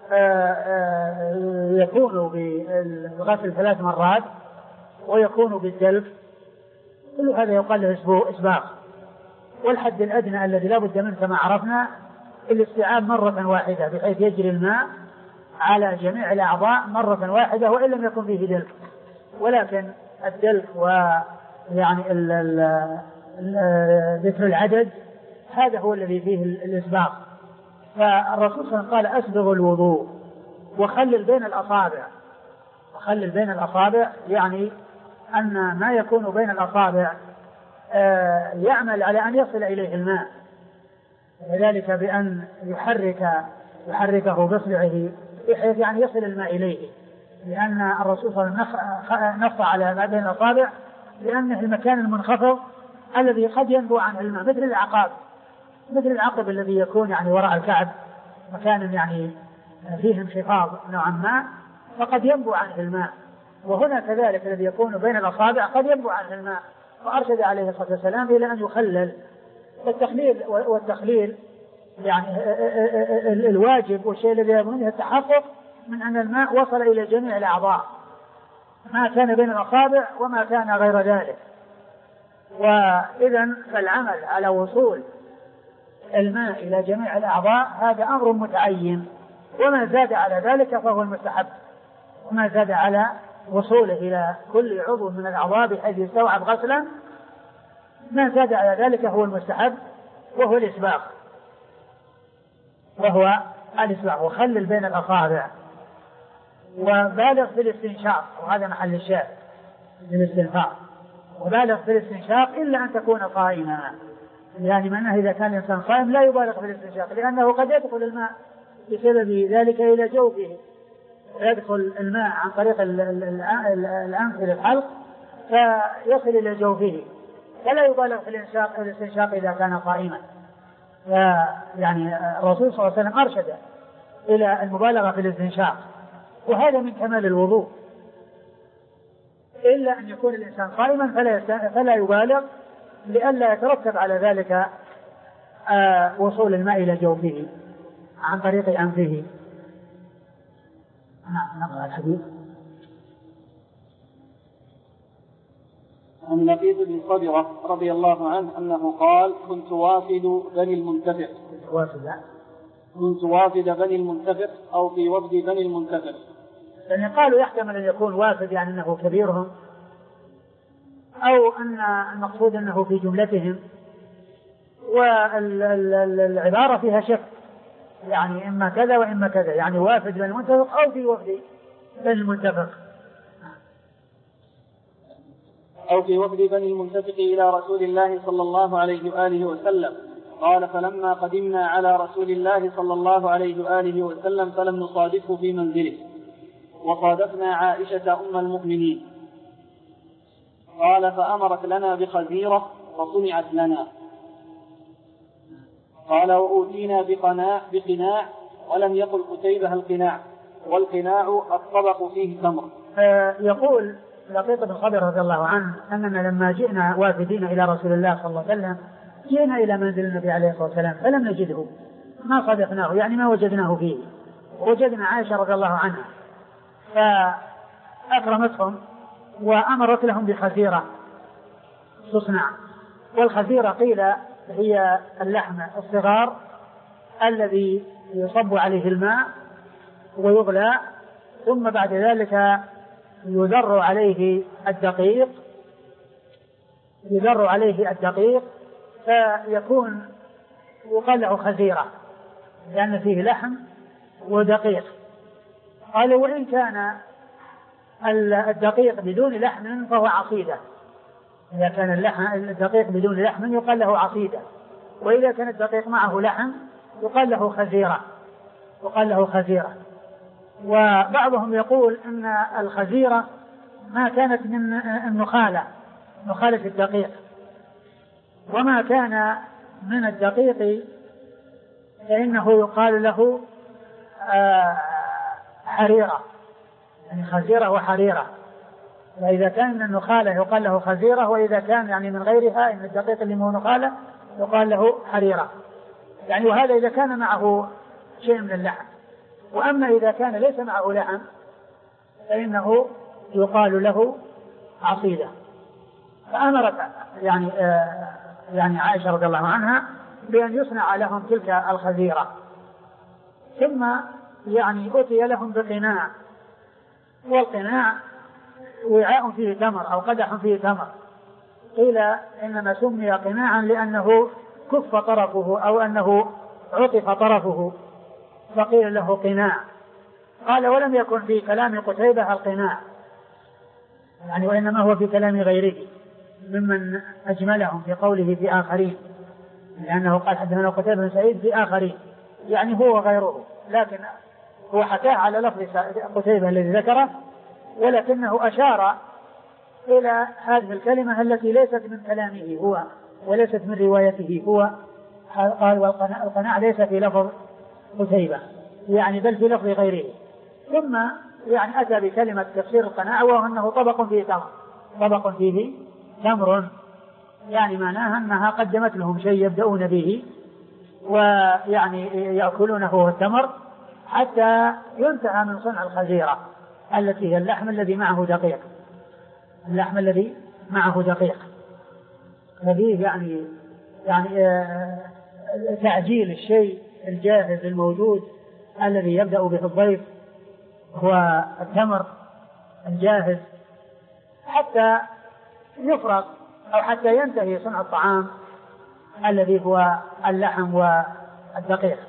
[SPEAKER 1] يكون بالغسل ثلاث مرات ويكون بالدلك، كل هذا يقال له إسباغ. والحد الأدنى الذي لا بد منه كما عرفنا الاستيعاب مرة واحدة، بحيث يجري الماء على جميع الأعضاء مرة واحدة وإن لم يكن فيه دلك. ولكن الدلك ويعني ذكر العدد هذا هو الذي فيه الإسباغ. فالرسول صلى الله عليه وسلم قال أسبغ الوضوء وخلل بين الأصابع. وخلل بين الأصابع يعني أن ما يكون بين الأصابع يعمل على أن يصل إليه الماء، وذلك بأن يحرك يحركه بإصبعه بحيث يعني يصل الماء إليه، لأن الرسول صلى الله عليه وسلم نص على ما بين الأصابع لأنه المكان المنخفض الذي قد ينبو عنه الماء، مثل العقاب، مثل العقب الذي يكون يعني وراء الكعب، مكان يعني فيه انخفاض نوعا ما فقد ينبو عنه الماء، وهنا كذلك الذي يكون بين الأصابع قد ينبو عنه الماء. وأرشد عليه الصلاة والسلام إلى أن يخلل. والتخليل والتخليل يعني الواجب والشيء الذي يبنى منه التحقق من أن الماء وصل إلى جميع الأعضاء، ما كان بين الأصابع وما كان غير ذلك. وإذا فالعمل على وصول الماء إلى جميع الأعضاء هذا أمر متعين، وما زاد على ذلك فهو المستحب، وما زاد على وصوله إلى كل عضو من الأعضاء بحيث يستوعب غسلا ما زاد على ذلك هو المستحب وهو الإسباغ، وهو الإسباغ. وخلل بين الأصابع وبالغ في الاستنشاق، وهذا محل الشاهد في الاستنشاق، وبالغ في الاستنشاق إلا أن تكون صائما، يعني معناه إذا كان الإنسان صائم لا يبالغ في الاستنشاق، لأنه قد يدخل الماء بسبب ذلك إلى جوفه، يدخل الماء عن طريق الأنف إلى الحلق فيصل إلى جوفه، فلا يبالغ في الاستنشاق إذا كان صائما. يعني الرسول صلى الله عليه وسلم أرشد إلى المبالغة في الاستنشاق، وهذا من كمال الوضوء، إلا أن يكون الإنسان صائما فلا فلا يبالغ لئلا يترتب على ذلك وصول الماء إلى جوفه عن طريق أنفه. نعم نقرأ الحديث.
[SPEAKER 2] عن لقيط بن صدرة رضي الله عنه أنه قال كنت وافد بني المنتفق
[SPEAKER 1] وافد
[SPEAKER 2] كنت وافد بني المنتفق أو في وفد بني المنتفق.
[SPEAKER 1] يعني قالوا يحتمل أن يكون وافد يعني أنه كبيرهم، أو أن المقصود أنه في جملتهم، والعبارة فيها شك، يعني إما كذا وإما كذا، يعني وافد بني المنتفق أو في وفد بني المنتفق
[SPEAKER 2] أو في وفد بني المنتفق إلى رسول الله صلى الله عليه وآله وسلم. قال فلما قدمنا على رسول الله صلى الله عليه وآله وسلم فلم نصادفه في منزله، وصادفنا عائشة أم المؤمنين. قال فأمرت لنا بخزيرة فصنعت لنا. قال وأوتينا بقناع بقناع ولم يقل قتيبة القناع، والقناع الطبق فيه تمر.
[SPEAKER 1] آه يقول لقيط بن صبر رضي الله عنه أننا لما جئنا وافدين إلى رسول الله صلى الله عليه وسلم جئنا إلى منزل النبي عليه الصلاة والسلام فلم نجده، ما صدقناه يعني ما وجدناه فيه. وجدنا عائشة رضي الله عنها فأكرمتهم وأمرت لهم بخزيرة تصنع، والخزيرة قيل هي اللحم الصغار الذي يصب عليه الماء ويغلى، ثم بعد ذلك يذر عليه الدقيق يذر عليه الدقيق فيكون يقال له خزيرة لأن فيه لحم ودقيق. قال وإن كان الدقيق بدون لحم فهو عصيدة، إذا كان اللحم الدقيق بدون لحم يقال له عصيدة، وإذا كان الدقيق معه لحم يقال له خزيرة يقال له خزيرة. وبعضهم يقول أن الخزيرة ما كانت من النخالة نخالة الدقيق، وما كان من الدقيق فإنه يقال له حريرة، يعني خزيرة وحريرة. وإذا كان من النخالة يقال له خزيرة، وإذا كان يعني من غيرها من الدقيق اللي هو نخالة يقال له حريرة، يعني وهذا إذا كان معه شيء من اللحم. وأما إذا كان ليس معه لحم فإنه يقال له عصيدة. فأمرت يعني آه يعني عائشة رضي الله عنها بأن يصنع لهم تلك الخزيرة، ثم يعني أتي لهم بقناع، والقناع وعاء فيه تمر أو قدح فيه تمر. قيل إنما سمي قناعا لأنه كف طرفه أو أنه عطف طرفه فقيل له قناع. قال ولم يكن في كلام قتيبة القناع، يعني وإنما هو في كلام غيره ممن أجملهم في قوله في آخرين، لأنه قال حدثنا قتيبة بن سعيد في آخرين، يعني هو غيره، لكن هو حكاه على لفظ قتيبة الذي ذكره، ولكنه أشار إلى هذه الكلمة التي ليست من كلامه هو وليست من روايته هو. قال والقناع ليس في لفظ قتيبة يعني بل في لفظ غيره. ثم يعني أتى بكلمة تفسير القناع وهو أنه طبق فيه تمر طبق فيه تمر، يعني معناها أنها قدمت لهم شيء يبدأون به ويعني يأكلونه هو التمر حتى ينتهى من صنع الخزيرة التي هي اللحم الذي معه دقيق اللحم الذي معه دقيق ففيه يعني يعني آه تعجيل الشيء الجاهز الموجود الذي يبدأ به الضيف هو التمر الجاهز حتى يفرغ أو حتى ينتهي صنع الطعام الذي هو اللحم والدقيق.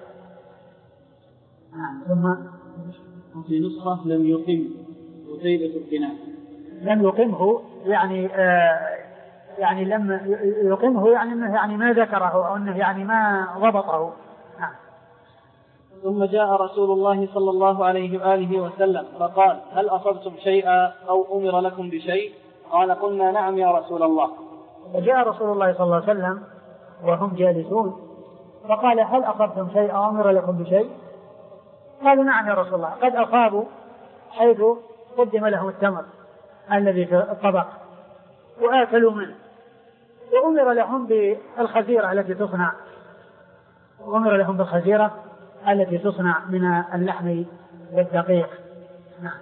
[SPEAKER 2] ثم في نسخة لم يقم قتيبة القناع،
[SPEAKER 1] لم يقمه يعني آه يعني لم يقمه يعني انه يعني ما ذكره او انه يعني ما ضبطه. نعم.
[SPEAKER 2] ثم جاء رسول الله صلى الله عليه وآله وسلم فقال هل أصبتم شيئا أو أمر لكم بشيء؟ قال قلنا نعم يا رسول الله.
[SPEAKER 1] وجاء رسول الله صلى الله عليه وسلم وهم جالسون فقال هل أصبتم شيئا أو أمر لكم بشيء؟ قالوا نعم يا رسول الله، قد أصابوا حيث قدم لهم التمر الذي في الطبق وآكلوا منه، وأمر لهم بالخزيرة التي تصنع وأمر لهم بالخزيرة التي تصنع من اللحم والدقيق. نعم.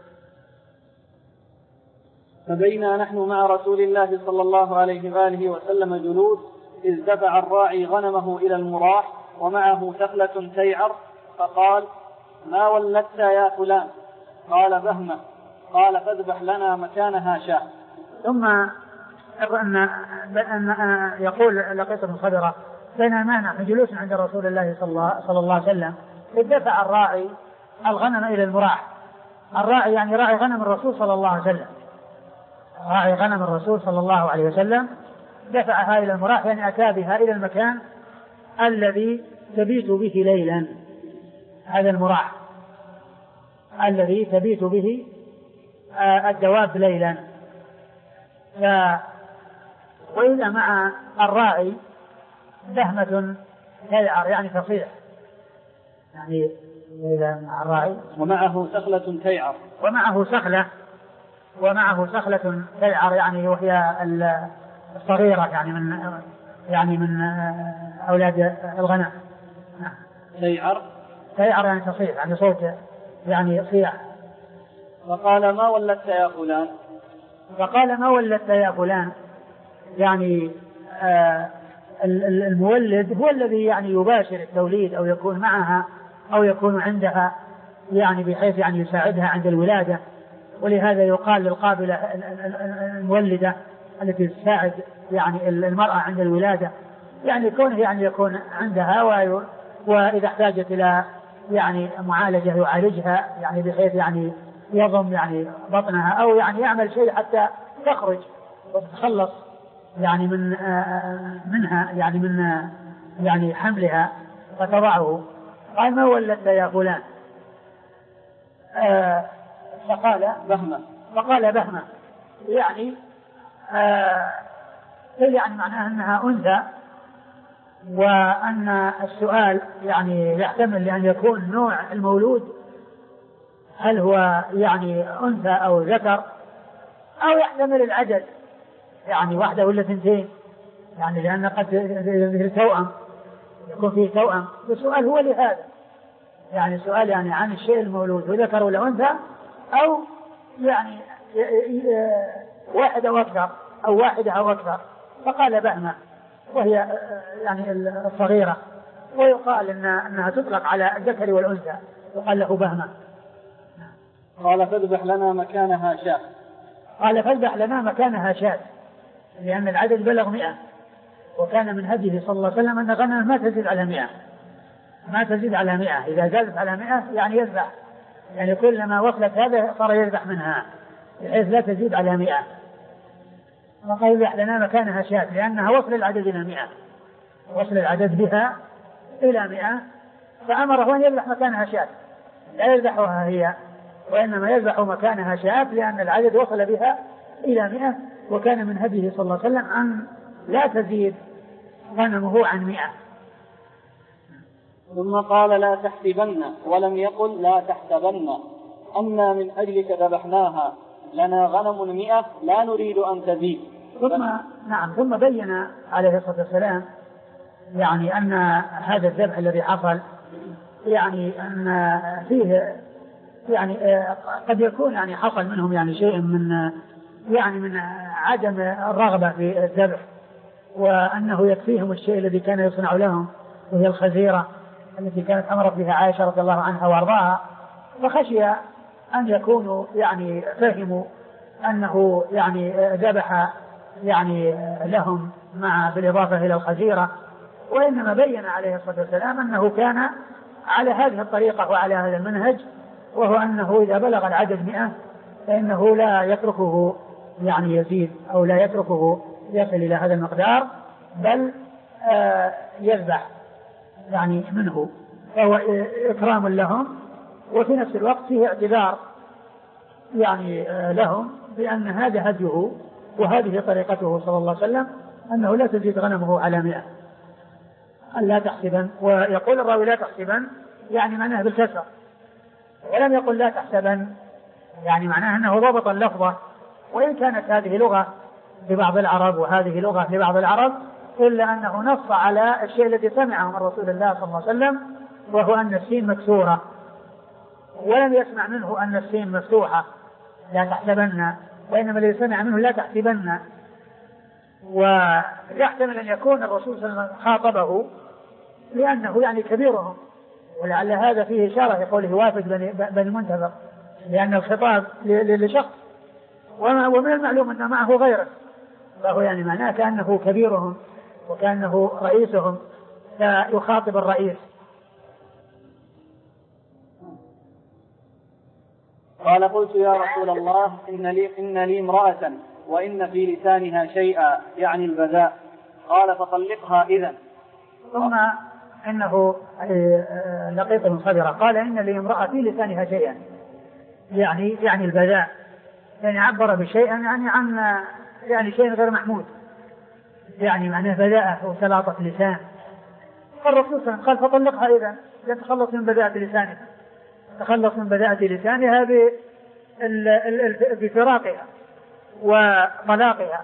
[SPEAKER 2] فبينا نحن مع رسول الله صلى الله عليه وآله وسلم جلوس إذ دفع الراعي غنمه إلى المراح ومعه ثقلة تيعر فقال ما ولدت يا فلان؟ قال بهمة. قال فاذبح لنا مكانها شاة.
[SPEAKER 1] ثم أن أن يقول لقيط بن صبرة بينما نحن جلوس عند رسول الله صلى الله عليه وسلم إذ دفع الراعي الغنم إلى المراح. الراعي يعني راعي غنم الرسول صلى الله عليه وسلم راعي غنم الرسول صلى الله عليه وسلم دفعها إلى المراح يعني أتى بها إلى المكان الذي تبيت به ليلا. هذا المراح الذي تبيت به الدواب ليلا. ف... وإذا مع الراعي بهمة تيعر يعني تصيح يعني مع الراعي.
[SPEAKER 2] ومعه سخلة تيعر.
[SPEAKER 1] ومعه سخلة ومعه سخلة تيعر يعني وهي الصغيرة يعني من يعني من أولاد الغنم.
[SPEAKER 2] تيعر
[SPEAKER 1] تيعر يعني تصيح يعني صوت يعني صياح.
[SPEAKER 2] فقال ما ولدت يا فلان.
[SPEAKER 1] فقال ما ولدت يا فلان يعني آه المولد هو الذي يعني يباشر التوليد أو يكون معها أو يكون عندها يعني بحيث يعني يساعدها عند الولادة. ولهذا يقال للقابلة المولدة التي تساعد يعني المرأة عند الولادة يعني كونه يعني يكون عندها وإذا احتاجت إلى يعني معالجة يعالجها يعني بحيث يعني يضم يعني بطنها أو يعني يعمل شيء حتى تخرج وتتخلص يعني من منها يعني من يعني حملها فتضعه. قال ما ولدت يا فلان. آه فقال
[SPEAKER 2] بهمة.
[SPEAKER 1] فقال بهمة يعني آه يعني معناها أنها أنثى وأن السؤال يعني يحتمل لأن يكون نوع المولود هل هو يعني أنثى أو ذكر أو يحتمل العدد يعني واحدة ولا اثنتين يعني لأن قد التوأم يكون فيه توأم. السؤال هو لهذا يعني سؤال يعني عن الشيء المولود وذكر ولا أنثى أو يعني واحدة أو أكثر أو واحدة أو أكثر. فقال بهمة وهي يعني الصغيرة ويقال إن أنها تطلق على الذكر والأنثى يقال له بهمة.
[SPEAKER 2] قال فاذبح لنا مكانها شاة.
[SPEAKER 1] قال فاذبح لنا مكانها شاة لأن العدد بلغ مئة وكان من هديه صلى الله عليه وسلم أن غنم ما تزيد على مئة ما تزيد على مئة إذا زادت على مئة يعني يذبح يعني كلما وصلت هذا صار يذبح منها بحيث لا تزيد على مئة. وقال يذبح لنا مكانها شاة لأنها وصل العدد إلى مئة وصل العدد بها إلى مئة فأمره أن يذبح مكانها شاة لا يذبحها هي وإنما يذبح مكانها شاة لأن العدد وصل بها إلى مئة وكان من هديه صلى الله عليه وسلم أن لا تزيد غنمه عن مئة.
[SPEAKER 2] ثم قال لا تحسبن ولم يقل لا تحسبن أنا من أجلك ذبحناها لنا غنم مئة لا نريد أن تزيد.
[SPEAKER 1] ثم نعم ثم بين عليه الصلاة والسلام يعني أن هذا الذبح الذي حصل يعني أن فيه يعني قد يكون يعني حصل منهم يعني شيء من يعني من عدم الرغبة في الذبح وأنه يكفيهم الشيء الذي كان يصنع لهم وهي الخزيرة التي كانت أمرت بها عائشة رضي الله عنها وارضاها فخشي أن يكونوا يعني فهموا أنه يعني ذبح يعني لهم مع بالإضافة إلى الخزيرة وإنما بين عليه الصلاة والسلام أنه كان على هذه الطريقة وعلى هذا المنهج وهو أنه إذا بلغ العدد مئة فإنه لا يتركه يعني يزيد أو لا يتركه يصل إلى هذا المقدار بل آه يذبح يعني منه فهو إكرام لهم وفي نفس الوقت فيه اعتذار يعني آه لهم بأن هذا هديه وهذه طريقته صلى الله عليه وسلم أنه لا تزيد غنمه على مئة لا تحسبن. ويقول الراوي لا تحسبن يعني معناه بالكسر ولم يقل لا تحسبن يعني معناه أنه ضبط اللفظة وإن كانت هذه لغة لبعض العرب وهذه لغة لبعض العرب إلا أنه نص على الشيء الذي سمعه من رسول الله صلى الله عليه وسلم وهو أن السين مكسورة ولم يسمع منه أن السين مفتوحة لا تحسبن وإنما الذي سمع منه لا تحسبن. ويحتمل أن يكون الرسول صلى الله عليه وسلم خاطبه لأنه يعني كبيرهم ولعل هذا فيه إشارة يقوله وافد بني, بني منتظر لأن الخطاب لشخص ومن المعلوم أن معه غيره فهو يعني معناه كأنه كبيرهم وكأنه رئيسهم فيخاطب الرئيس.
[SPEAKER 2] قال قلت يا رسول الله إن لي, إن لي امرأة وإن في لسانها شيئا يعني البذاء قال فطلقها إذن.
[SPEAKER 1] ثم إنه لقيط بن صبرة قال إن لي امرأة في لسانها شيئا يعني يعني البذاء يعني عبر بشيء يعني عن يعني شيء غير محمود يعني معناه بذاءة وسلاطة لسان. فالرسول صلى الله عليه وسلم قال فطلقها إذن يتخلص من بذاءة لسانك تخلص من بذاءة لسانها بفراقها وطلاقها.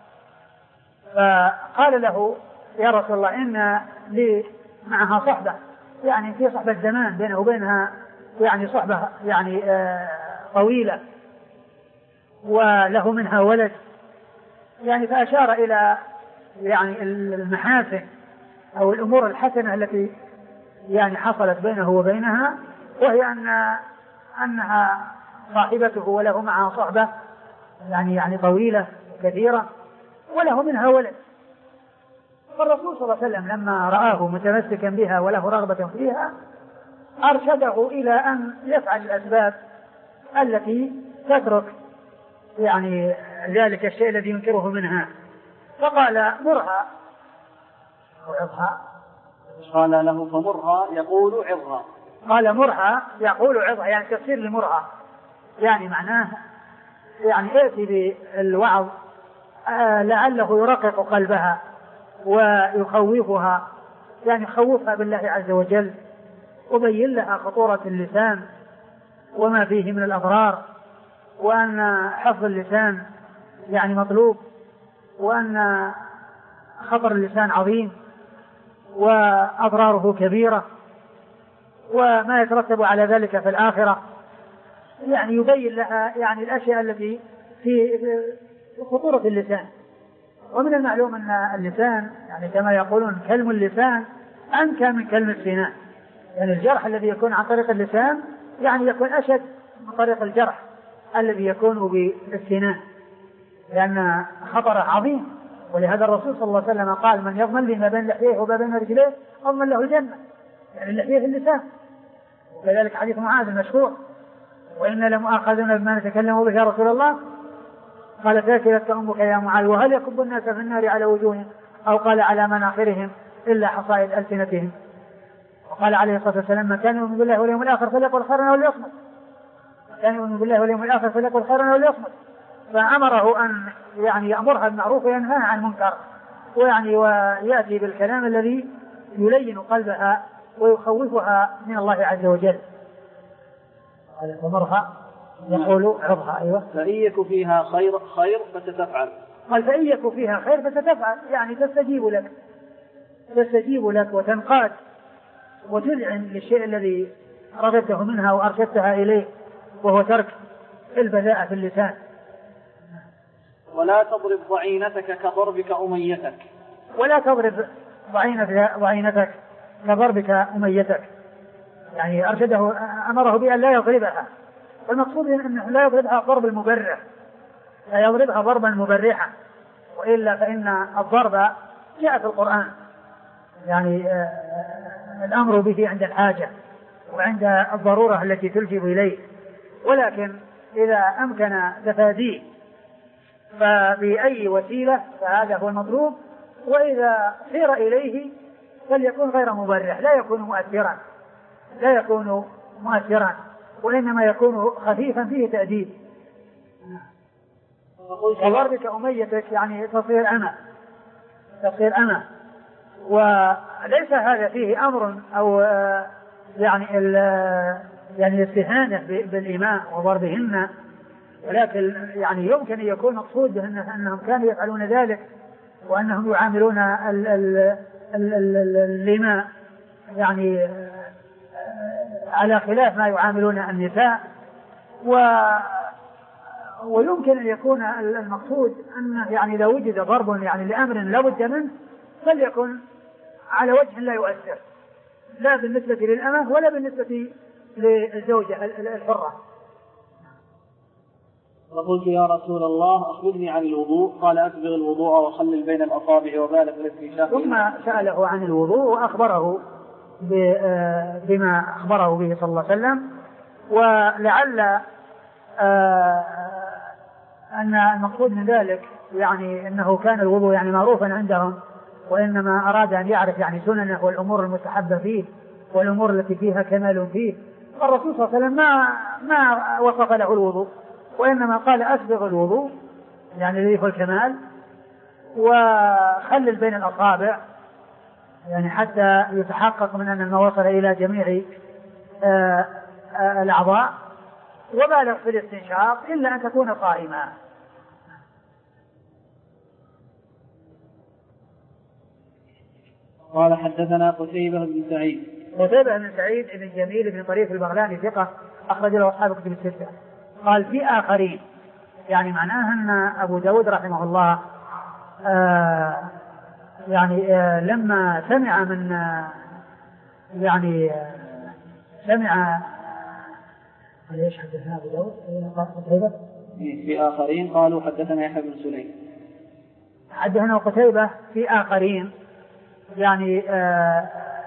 [SPEAKER 1] فقال له يا رسول الله إن لي معها صحبة، يعني في صحبة زمان بينه وبينها يعني صحبة يعني آه طويلة، وله منها ولد، يعني فأشار إلى يعني المحاسن أو الأمور الحسنة التي يعني حصلت بينه وبينها، وهي أن أنها صاحبته وله معها صحبة يعني يعني طويلة كثيرة وله منها ولد. فالرسول صلى الله عليه وسلم لما رآه متمسكا بها وله رغبة فيها أرشده إلى أن يفعل الأسباب التي تترك يعني ذلك الشيء الذي ينكره منها. فقال مرها أو عظها،
[SPEAKER 2] قال له فمرها يقول عظها،
[SPEAKER 1] قال مرها يقول عظها، يعني تفسير لمرها يعني معناه يعني ائتي بالوعظ آه لعله يرقق قلبها ويخوفها، يعني خوفها بالله عز وجل، وبين لها خطورة اللسان وما فيه من الأضرار، وأن حفظ اللسان يعني مطلوب، وأن خطر اللسان عظيم وأضراره كبيرة وما يترتب على ذلك في الآخرة. يعني يبين لها يعني الأشياء التي في خطورة اللسان. ومن المعلوم أن اللسان يعني كما يقولون كلم اللسان أنكى من كلم السنان، يعني الجرح الذي يكون عن طريق اللسان يعني يكون أشد من طريق الجرح الذي يكون بالسنان، لأن خطره عظيم. ولهذا الرسول صلى الله عليه وسلم قال من يضمن لي ما بين لحيه وما بين رجليه أضمن له الجنة، يعني اللحيه في اللسان. وكذلك حديث معاذ المشهور وإن لمؤاخذون بما نتكلم به يا رسول الله، قال فاكلتك أمك يا معاذ وهل يكب الناس في النار على وجوههم أو قال على مناخرهم إلا حصائد ألسنتهم. وقال عليه الصلاة والسلام من كان يؤمن بالله واليوم الآخر فليقل خيرا أو ليصمت، كان يؤمن بالله واليوم الآخر فليقل خيرا أو ليصمت. فأمره أن يعني يأمرها بالمعروف وينهاها عن المنكر، ويعني ويأتي بالكلام الذي يلين قلبها ويخوفها من الله عز وجل. ومرها يقول عظها. أيوة.
[SPEAKER 2] فإن يك فيها خير خير فستفعل.
[SPEAKER 1] قال فإن يك فيها خير فستفعل، يعني تستجيب لك تستجيب لك وتنقاد وتذعن للشيء الذي رغبته منها وأرشدتها إليه، وهو ترك البذاءة في اللسان.
[SPEAKER 2] ولا تضرب ضعينتك كضربك أميتك،
[SPEAKER 1] ولا تضرب ضعينتك كضربك أميتك، يعني أرشده أمره بأن لا يضربها، والمقصود أنه لا يضربها ضرب المبرح، لا يضربها ضربا مبرحا، وإلا فإن الضرب جاء في القرآن يعني الأمر به عند الحاجة وعند الضرورة التي تلجب إليه، ولكن إذا أمكن تفاديه فبأي وسيلة فهذا هو المطلوب، وإذا سير إليه فليكون غير مبرح، لا يكون مؤثرا لا يكون مؤثرا وإنما يكون خفيفا فيه تأديب. وضربك أميتك يعني تصير أنا تصير أنا وليس هذا فيه أمر أو يعني يعني الاستهانة بالإماء وضربهن، ولكن يعني يمكن أن يكون مقصود أنهم كانوا يفعلون ذلك وأنهم يعاملون الإماء يعني على خلاف ما يعاملون النساء، و ويمكن أن يكون المقصود أن يعني لو وجد ضرب يعني لأمر لا بد منه فليكن على وجه لا يؤثر، لا بالنسبة للأمة ولا بالنسبة للزوجة الحرة.
[SPEAKER 2] فقلت يا رسول الله أخبرني عن الوضوء، قال أسبغ الوضوء وخلل بين الأصابع وبالغ في الاستنشاق.
[SPEAKER 1] ثم سأله عن الوضوء وأخبره بما أخبره به صلى الله عليه وسلم، ولعل أن المقصود من ذلك يعني أنه كان الوضوء يعني معروفا عندهم، وإنما أراد أن يعرف يعني سننه والأمور المستحبة فيه والأمور التي فيها كمال فيه. الرسول صلى الله عليه وسلم ما ما وصف له الوضوء، وإنما قال أسبغ الوضوء يعني الذي هو الكمال، وخلل بين الأصابع يعني حتى يتحقق من أن ما وصل إلى جميع الأعضاء وبالغ في الاستنشاق إلا أن تكون صائما.
[SPEAKER 2] قال حدثنا قتيبة بن سعيد
[SPEAKER 1] قتيبة بن سعيد بن جميل بن طريف البغلاني ثقة أخرج له أصحاب كتب الستة. قال في آخرين، يعني معناه أن أبو داود رحمه الله آه يعني آه لما سمع من آه يعني آه سمع ليش حدثنا أبو داود قتيبة
[SPEAKER 2] في آخرين قالوا حدثنا يحيى بن سليم
[SPEAKER 1] حدثنا قتيبة في آخرين، يعني آه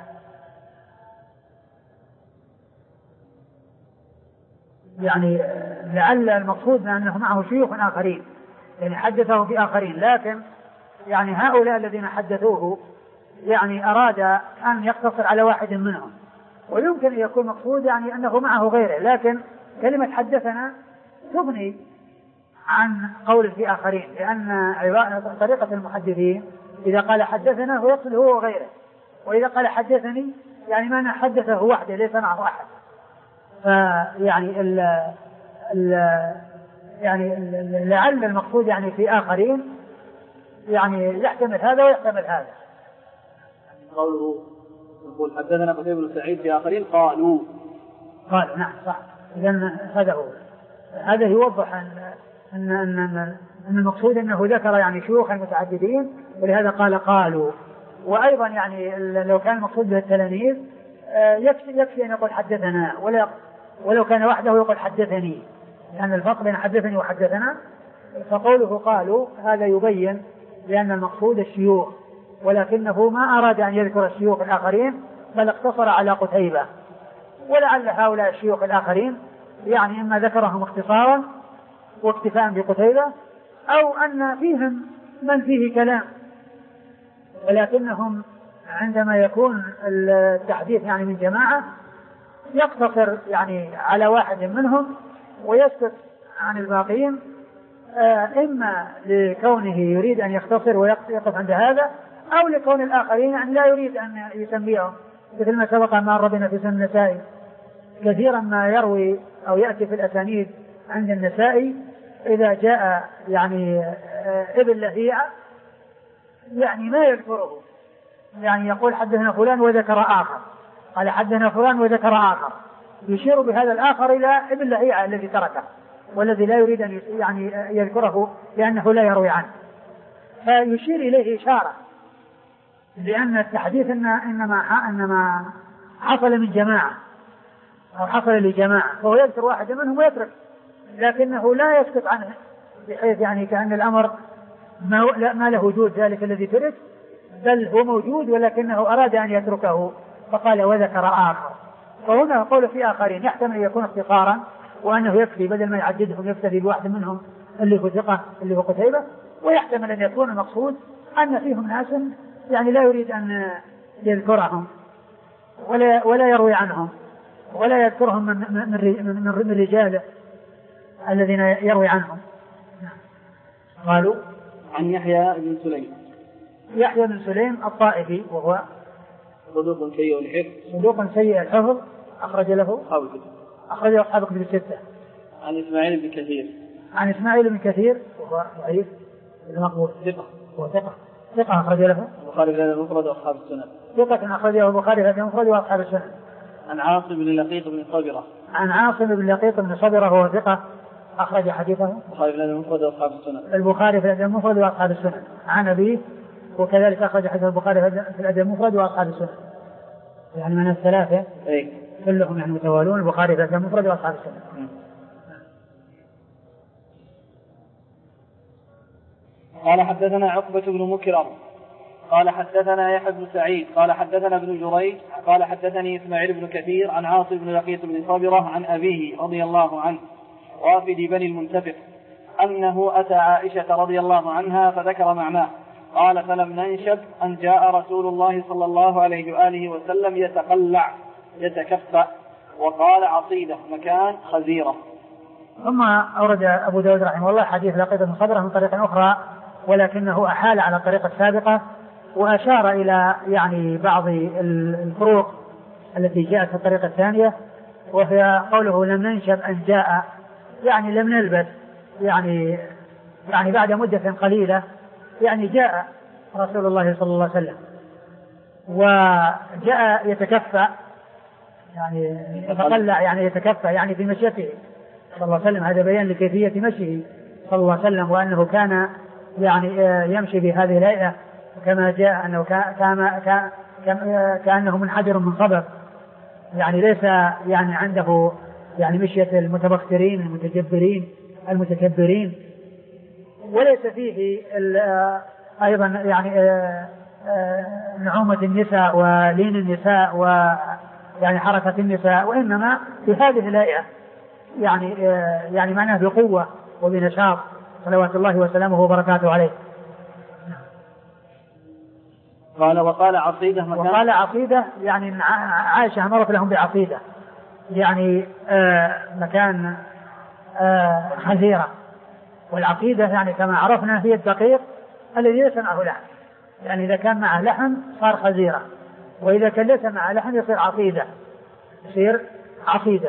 [SPEAKER 1] يعني لعل المقصود من أنه معه شيوخ آخرين، يعني حدثه في آخرين، لكن يعني هؤلاء الذين حدثوه يعني أراد أن يقتصر على واحد منهم، ويمكن أن يكون مقصود يعني أنه معه غيره، لكن كلمة حدثنا تغني عن قول في آخرين، لأن طريقة المحدثين إذا قال حدثنا هو يقصد هو وغيره، وإذا قال حدثني يعني ما حدثه وحده ليس معه أحد. فيعني ال ال يعني ال لعل المقصود يعني في آخرين يعني يحتمل هذا ويحتمل هذا.
[SPEAKER 2] قوله يقول حدثنا قتيبة بن سعيد في آخرين قالوا
[SPEAKER 1] قالوا نعم صح. إذن هذا هو، هذا يوضح أن أن أن, أن, أن المقصود أنه ذكر يعني شيوخا متعددين، ولهذا قال قالوا. وأيضا يعني لو كان المقصود به التلاميذ يكفي, يكفي أن يقول حدثنا، ولا ولو كان وحده يقول حدثني، لأن الفرق بين حدثني وحدثنا. فقوله قالوا هذا يبين لأن المقصود الشيوخ، ولكنه ما أراد أن يذكر الشيوخ الآخرين بل اقتصر على قتيبة. ولعل هؤلاء الشيوخ الآخرين يعني إما ذكرهم اختصارا واكتفاء بقتيبة، أو أن فيهم من فيه كلام، ولكنهم عندما يكون التحديث يعني من جماعة يقتصر يعني على واحد منهم ويسكت عن الباقين، إما لكونه يريد أن يختصر ويقف عند هذا، أو لكون الآخرين يعني لا يريد أن يسميهم، مثل ما سبق ما ربنا في سنة النسائي كثيرا ما يروي أو يأتي في الأسانيد عند النسائي إذا جاء يعني ابن لهيعة يعني ما يذكره، يعني يقول حدثنا فلان وذكر آخر، قال حدثنا فلان وذكر آخر، يشير بهذا الآخر إلى ابن لهيعة الذي تركه والذي لا يريد أن يعني يذكره لأنه لا يروي عنه، فيشير إليه إشارة لأن التحديث إنما إنما حصل من جماعة أو حصل لجماعة، فهو يذكر واحد منهم ويترك، لكنه لا يسكت عنه بحيث يعني كأن الأمر ما, ما له وجود ذلك الذي ترك، بل هو موجود ولكنه أراد أن يتركه فقال وذكر آخر. فهنا قول في آخرين يحتمل أن يكون اختصارا وأنه يكفي بدل ما يعددهم يكتفي بواحد منهم اللي هو ثقة اللي هو قتيبة، ويحتمل أن يكون المقصود أن فيهم ناس يعني لا يريد أن يذكرهم ولا ولا يروي عنهم ولا يذكرهم من من من من رجاله الذين يروي عنهم. قالوا
[SPEAKER 2] عن يحيى بن سليم
[SPEAKER 1] يحيى بن سليم الطائفي وهو
[SPEAKER 2] صدوق سيء الحفظ
[SPEAKER 1] صدوق سيء الحفظ أخرج له أخرج له أصحاب كتب الستة.
[SPEAKER 2] عن إسماعيل بن كثير
[SPEAKER 1] عن إسماعيل بن كثير وهو ضعيف المقبول
[SPEAKER 2] ثقة
[SPEAKER 1] هو ثقة ثقة أخرج له
[SPEAKER 2] البخاري في المفرد وأصحاب السنن
[SPEAKER 1] ثقة أخرج له البخاري في المفرد وأصحاب السنن.
[SPEAKER 2] عن عاصم بن لقيط بن صبرة
[SPEAKER 1] عن عاصم بن لقيط بن صبرة وهو ثقة أخرج حديثه
[SPEAKER 2] البخاري في المفرد وأصحاب السنن
[SPEAKER 1] البخاري في المفرد وأصحاب السنن. عن أبيه وكذلك أخرج حديث البخاري في الأدب المفرد وأصحاب السنن، يعني من الثلاثة
[SPEAKER 2] أي
[SPEAKER 1] كلهم يعني متوالون، البخاري في الأدب المفرد وأصحاب السنن.
[SPEAKER 2] قال حدثنا عقبة بن مكرم قال حدثنا يحيى بن سعيد قال حدثنا ابن جريج قال حدثني إسماعيل بن كثير عن عاصم بن لقيط بن صبرة عن أبيه رضي الله عنه وافد بني المنتفق أنه أتى عائشة رضي الله عنها فذكر معناه، قال فلم ننشب أن جاء رسول الله صلى الله عليه وآله وسلم يتقلع يتكفأ، وقال عصيدة مكان خزيرة.
[SPEAKER 1] ثم أورد أبو داود رحمه الله حديث لقيط بن صبرة من طريق أخرى، ولكنه أحال على الطريقة السابقة وأشار إلى يعني بعض الفروق التي جاءت في الطريقة الثانية، وهي قوله لم ننشب أن جاء، يعني لم نلبث، يعني يعني بعد مدة قليلة يعني جاء رسول الله صلى الله عليه وسلم، وجاء يتكفى يعني يتقلع يعني يتكفى يعني في مشيته صلى الله عليه وسلم. هذا بيان لكيفية مشيه صلى الله عليه وسلم، وأنه كان يعني يمشي بهذه الهيئة كما جاء أنه كان كأنه منحدر من صبر، يعني ليس يعني عنده يعني مشية المتبخترين المتجبرين المتكبرين، وليس فيه أيضا يعني نعومة النساء ولين النساء ويعني حركة النساء، وإنما في هذه الهيئة يعني يعني معناه بقوة وبنشاط صلوات الله وسلامه وبركاته عليه.
[SPEAKER 2] قال وقال عصيدة مكان
[SPEAKER 1] وقال عصيدة يعني عائشة مرت لهم بعصيدة، يعني آه مكان آه خزيرة، والعصيدة يعني كما عرفنا هي الدقيق الذي ليس معه لحم، يعني إذا كان معه لحم صار خزيرة، وإذا كان ليس معه لحم يصير عصيدة يصير عصيدة.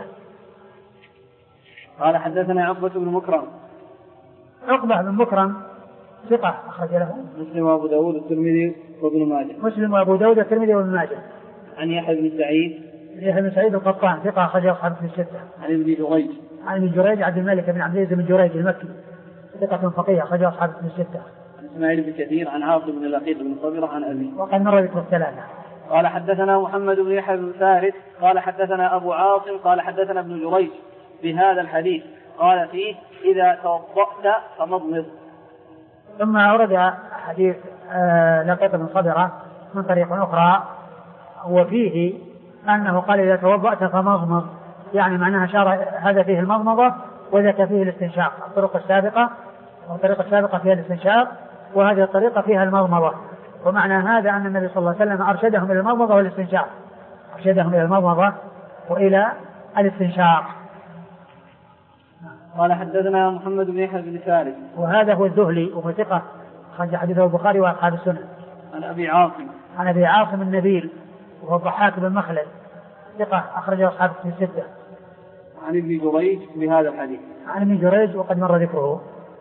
[SPEAKER 2] قال حدثنا عقبة بن مكرم.
[SPEAKER 1] عقبة بن مكرم ثقة أخرج له
[SPEAKER 2] مسلم وأبو داود والترمذي وابن ماجه.
[SPEAKER 1] مسلم وأبو داود والترمذي وابن ماجه.
[SPEAKER 2] عن يحيى بن سعيد.
[SPEAKER 1] يحيى بن سعيد القطان ثقة أخرج أصحاب في الستة.
[SPEAKER 2] عن ابن جريج.
[SPEAKER 1] عن ابن جريج عبد الملك بن عبد العزيز بن جريج المكي ثقة فقيه أخرج أصحاب في الستة.
[SPEAKER 2] عن إسماعيل بن كثير عن عاصم بن لقيط بن صبرة عن أبي.
[SPEAKER 1] وقد مر ذكر الثلاثة.
[SPEAKER 2] قال حدثنا محمد بن يحيى بن فارس قال حدثنا أبو عاصم قال حدثنا ابن جريج بهذا الحديث قال فيه إذا توضأت فمضمض.
[SPEAKER 1] ثم أورد حديث آه لقيط بن صبرة من طريق أخرى، وفيه أنه قال إذا توضأت فمضمض، يعني معناها شار هذا فيه المضمضة وذاك فيه الاستنشاق. الطرق السابقة والطريقة السابقة فيها الاستنشاق، وهذه الطريقة فيها المضمضة، ومعنى هذا أن النبي صلى الله عليه وسلم أرشدهم إلى المضمضة والاستنشاق، أرشدهم إلى المضمضة وإلى الاستنشاق.
[SPEAKER 2] قال حدثنا محمد بن يحيى بن فارس
[SPEAKER 1] وهذا هو الذهلي وهو ثقة خرج حديثه البخاري وأصحاب السنن.
[SPEAKER 2] عن أبي عاصم.
[SPEAKER 1] عن أبي عاصم النبيل وهو الضحاك بن مخلد ثقة أخرجه أصحاب في الستة.
[SPEAKER 2] عن ابن جريج بهذا الحديث.
[SPEAKER 1] عن ابن جريج وقد مر ذكره.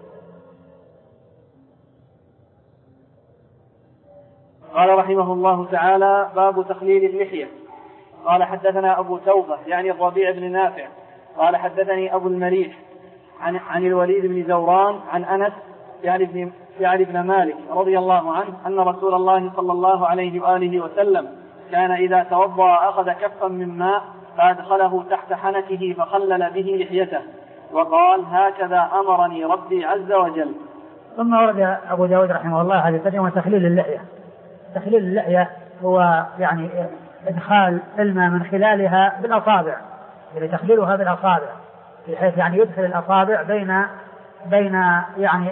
[SPEAKER 2] قال رحمه الله تعالى باب تخليل اللحية. قال حدثنا أبو توبة يعني الربيع بن نافع قال حدثني أبو المليح عن, عن الوليد بن زوران عن أنس يعني ابن, يعني ابن مالك رضي الله عنه أن رسول الله صلى الله عليه وآله وسلم كان إذا توضأ أخذ كفا من ماء فأدخله تحت حنكه فخلل به لحيته وقال هكذا أمرني ربي عز وجل.
[SPEAKER 1] ثم ورد أبو داود رحمه الله هذه الترجمة تخليل اللحية. تخليل اللحية هو يعني إدخال الماء من خلالها بالأصابع، يعني تخليلها بالأصابع بحيث يعني يدخل الأصابع بين بين يعني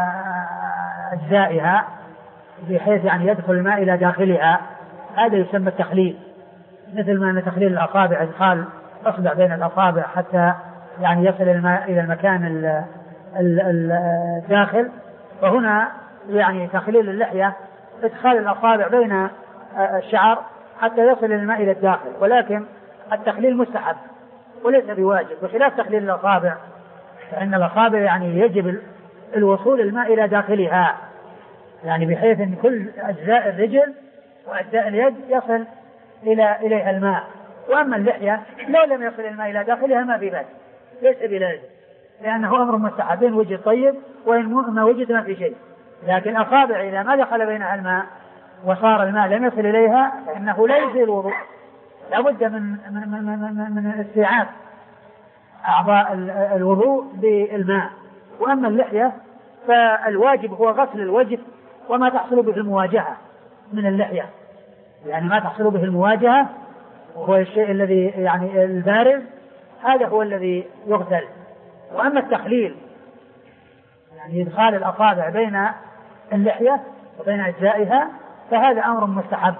[SPEAKER 1] أجزائها بحيث يعني يدخل الماء إلى داخلها، هذا يسمى التخليل. مثل ما أن تخليل الأصابع إدخال أصبع بين الأصابع حتى يعني يصل الماء إلى المكان الداخل، وهنا يعني تخليل اللحية إدخال الأصابع بين الشعر حتى يصل الماء إلى الداخل، ولكن التخليل مستحب وليس بواجب، بخلاف تخليل الأصابع فإن الأصابع يعني يجب الوصول الماء إلى داخلها، يعني بحيث أن كل أجزاء الرجل وأجزاء اليد يصل إلى إليها الماء. وأما اللحية لو لم يصل الماء إلى داخلها ما في بأس، ليس بلازم، لأنه أمر مستحب، إن وجد طيب وإن ما وجد ما في شيء. لكن الأصابع إذا ما دخل بينها الماء وصار الماء لم يصل إليها فإنه لا يجزي الوضوء، لابد من من من من, من استيعاب أعضاء الوضوء بالماء. وأما اللحية فالواجب هو غسل الوجه وما تحصل به المواجهة من اللحية، يعني ما تحصل به المواجهة وهو الشيء الذي يعني البارز، هذا هو الذي يغسل. وأما التخليل يعني إدخال الأصابع بين اللحية وبين أجزائها فهذا أمر مستحب.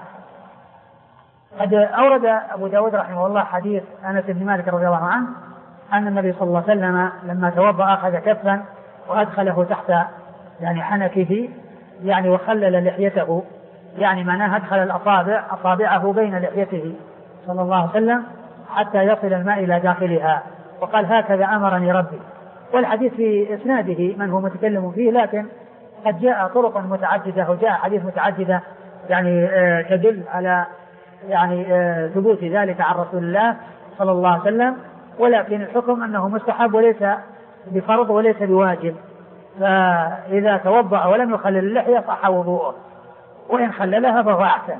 [SPEAKER 1] قد أورد أبو داود رحمه الله حديث أنس بن مالك رضي الله عنه أن النبي صلى الله عليه وسلم لما توضأ أخذ كفا وأدخله تحت يعني حنكه يعني وخلل لحيته، يعني معناه أدخل الأصابع أصابعه بين لحيته صلى الله عليه وسلم حتى يصل الماء إلى داخلها، وقال هكذا أمرني ربي. والحديث في إسناده من هو متكلم فيه، لكن قد جاء طرق متعددة وجاء حديث متعددة يعني آه تدل على يعني آه ثبوت ذلك عن رسول الله صلى الله عليه وسلم، ولكن الحكم أنه مستحب وليس بفرض وليس بواجب. فإذا توضأ ولم يخلل اللحية صح وضوءه، وإن خللها فهو أحسن.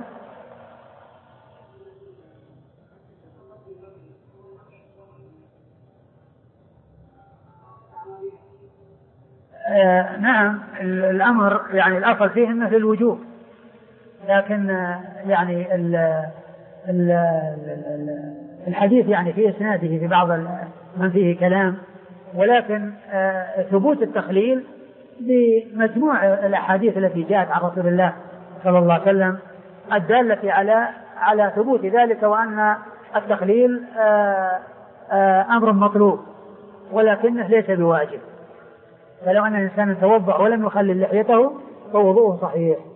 [SPEAKER 1] آه نعم، الأمر يعني الأصل فيه أنه للوجوب، لكن آه يعني ال ال ال الحديث يعني في إسناده في بعض من فيه كلام، ولكن آه ثبوت التخليل بمجموع الأحاديث التي جاءت عن رسول الله صلى الله عليه وسلم الدالة على على ثبوت ذلك، وأن التخليل آه آه أمر مطلوب ولكنه ليس بواجب. فلو أن الإنسان توضأ ولم يخلل لحيته فوضوءه صحيح.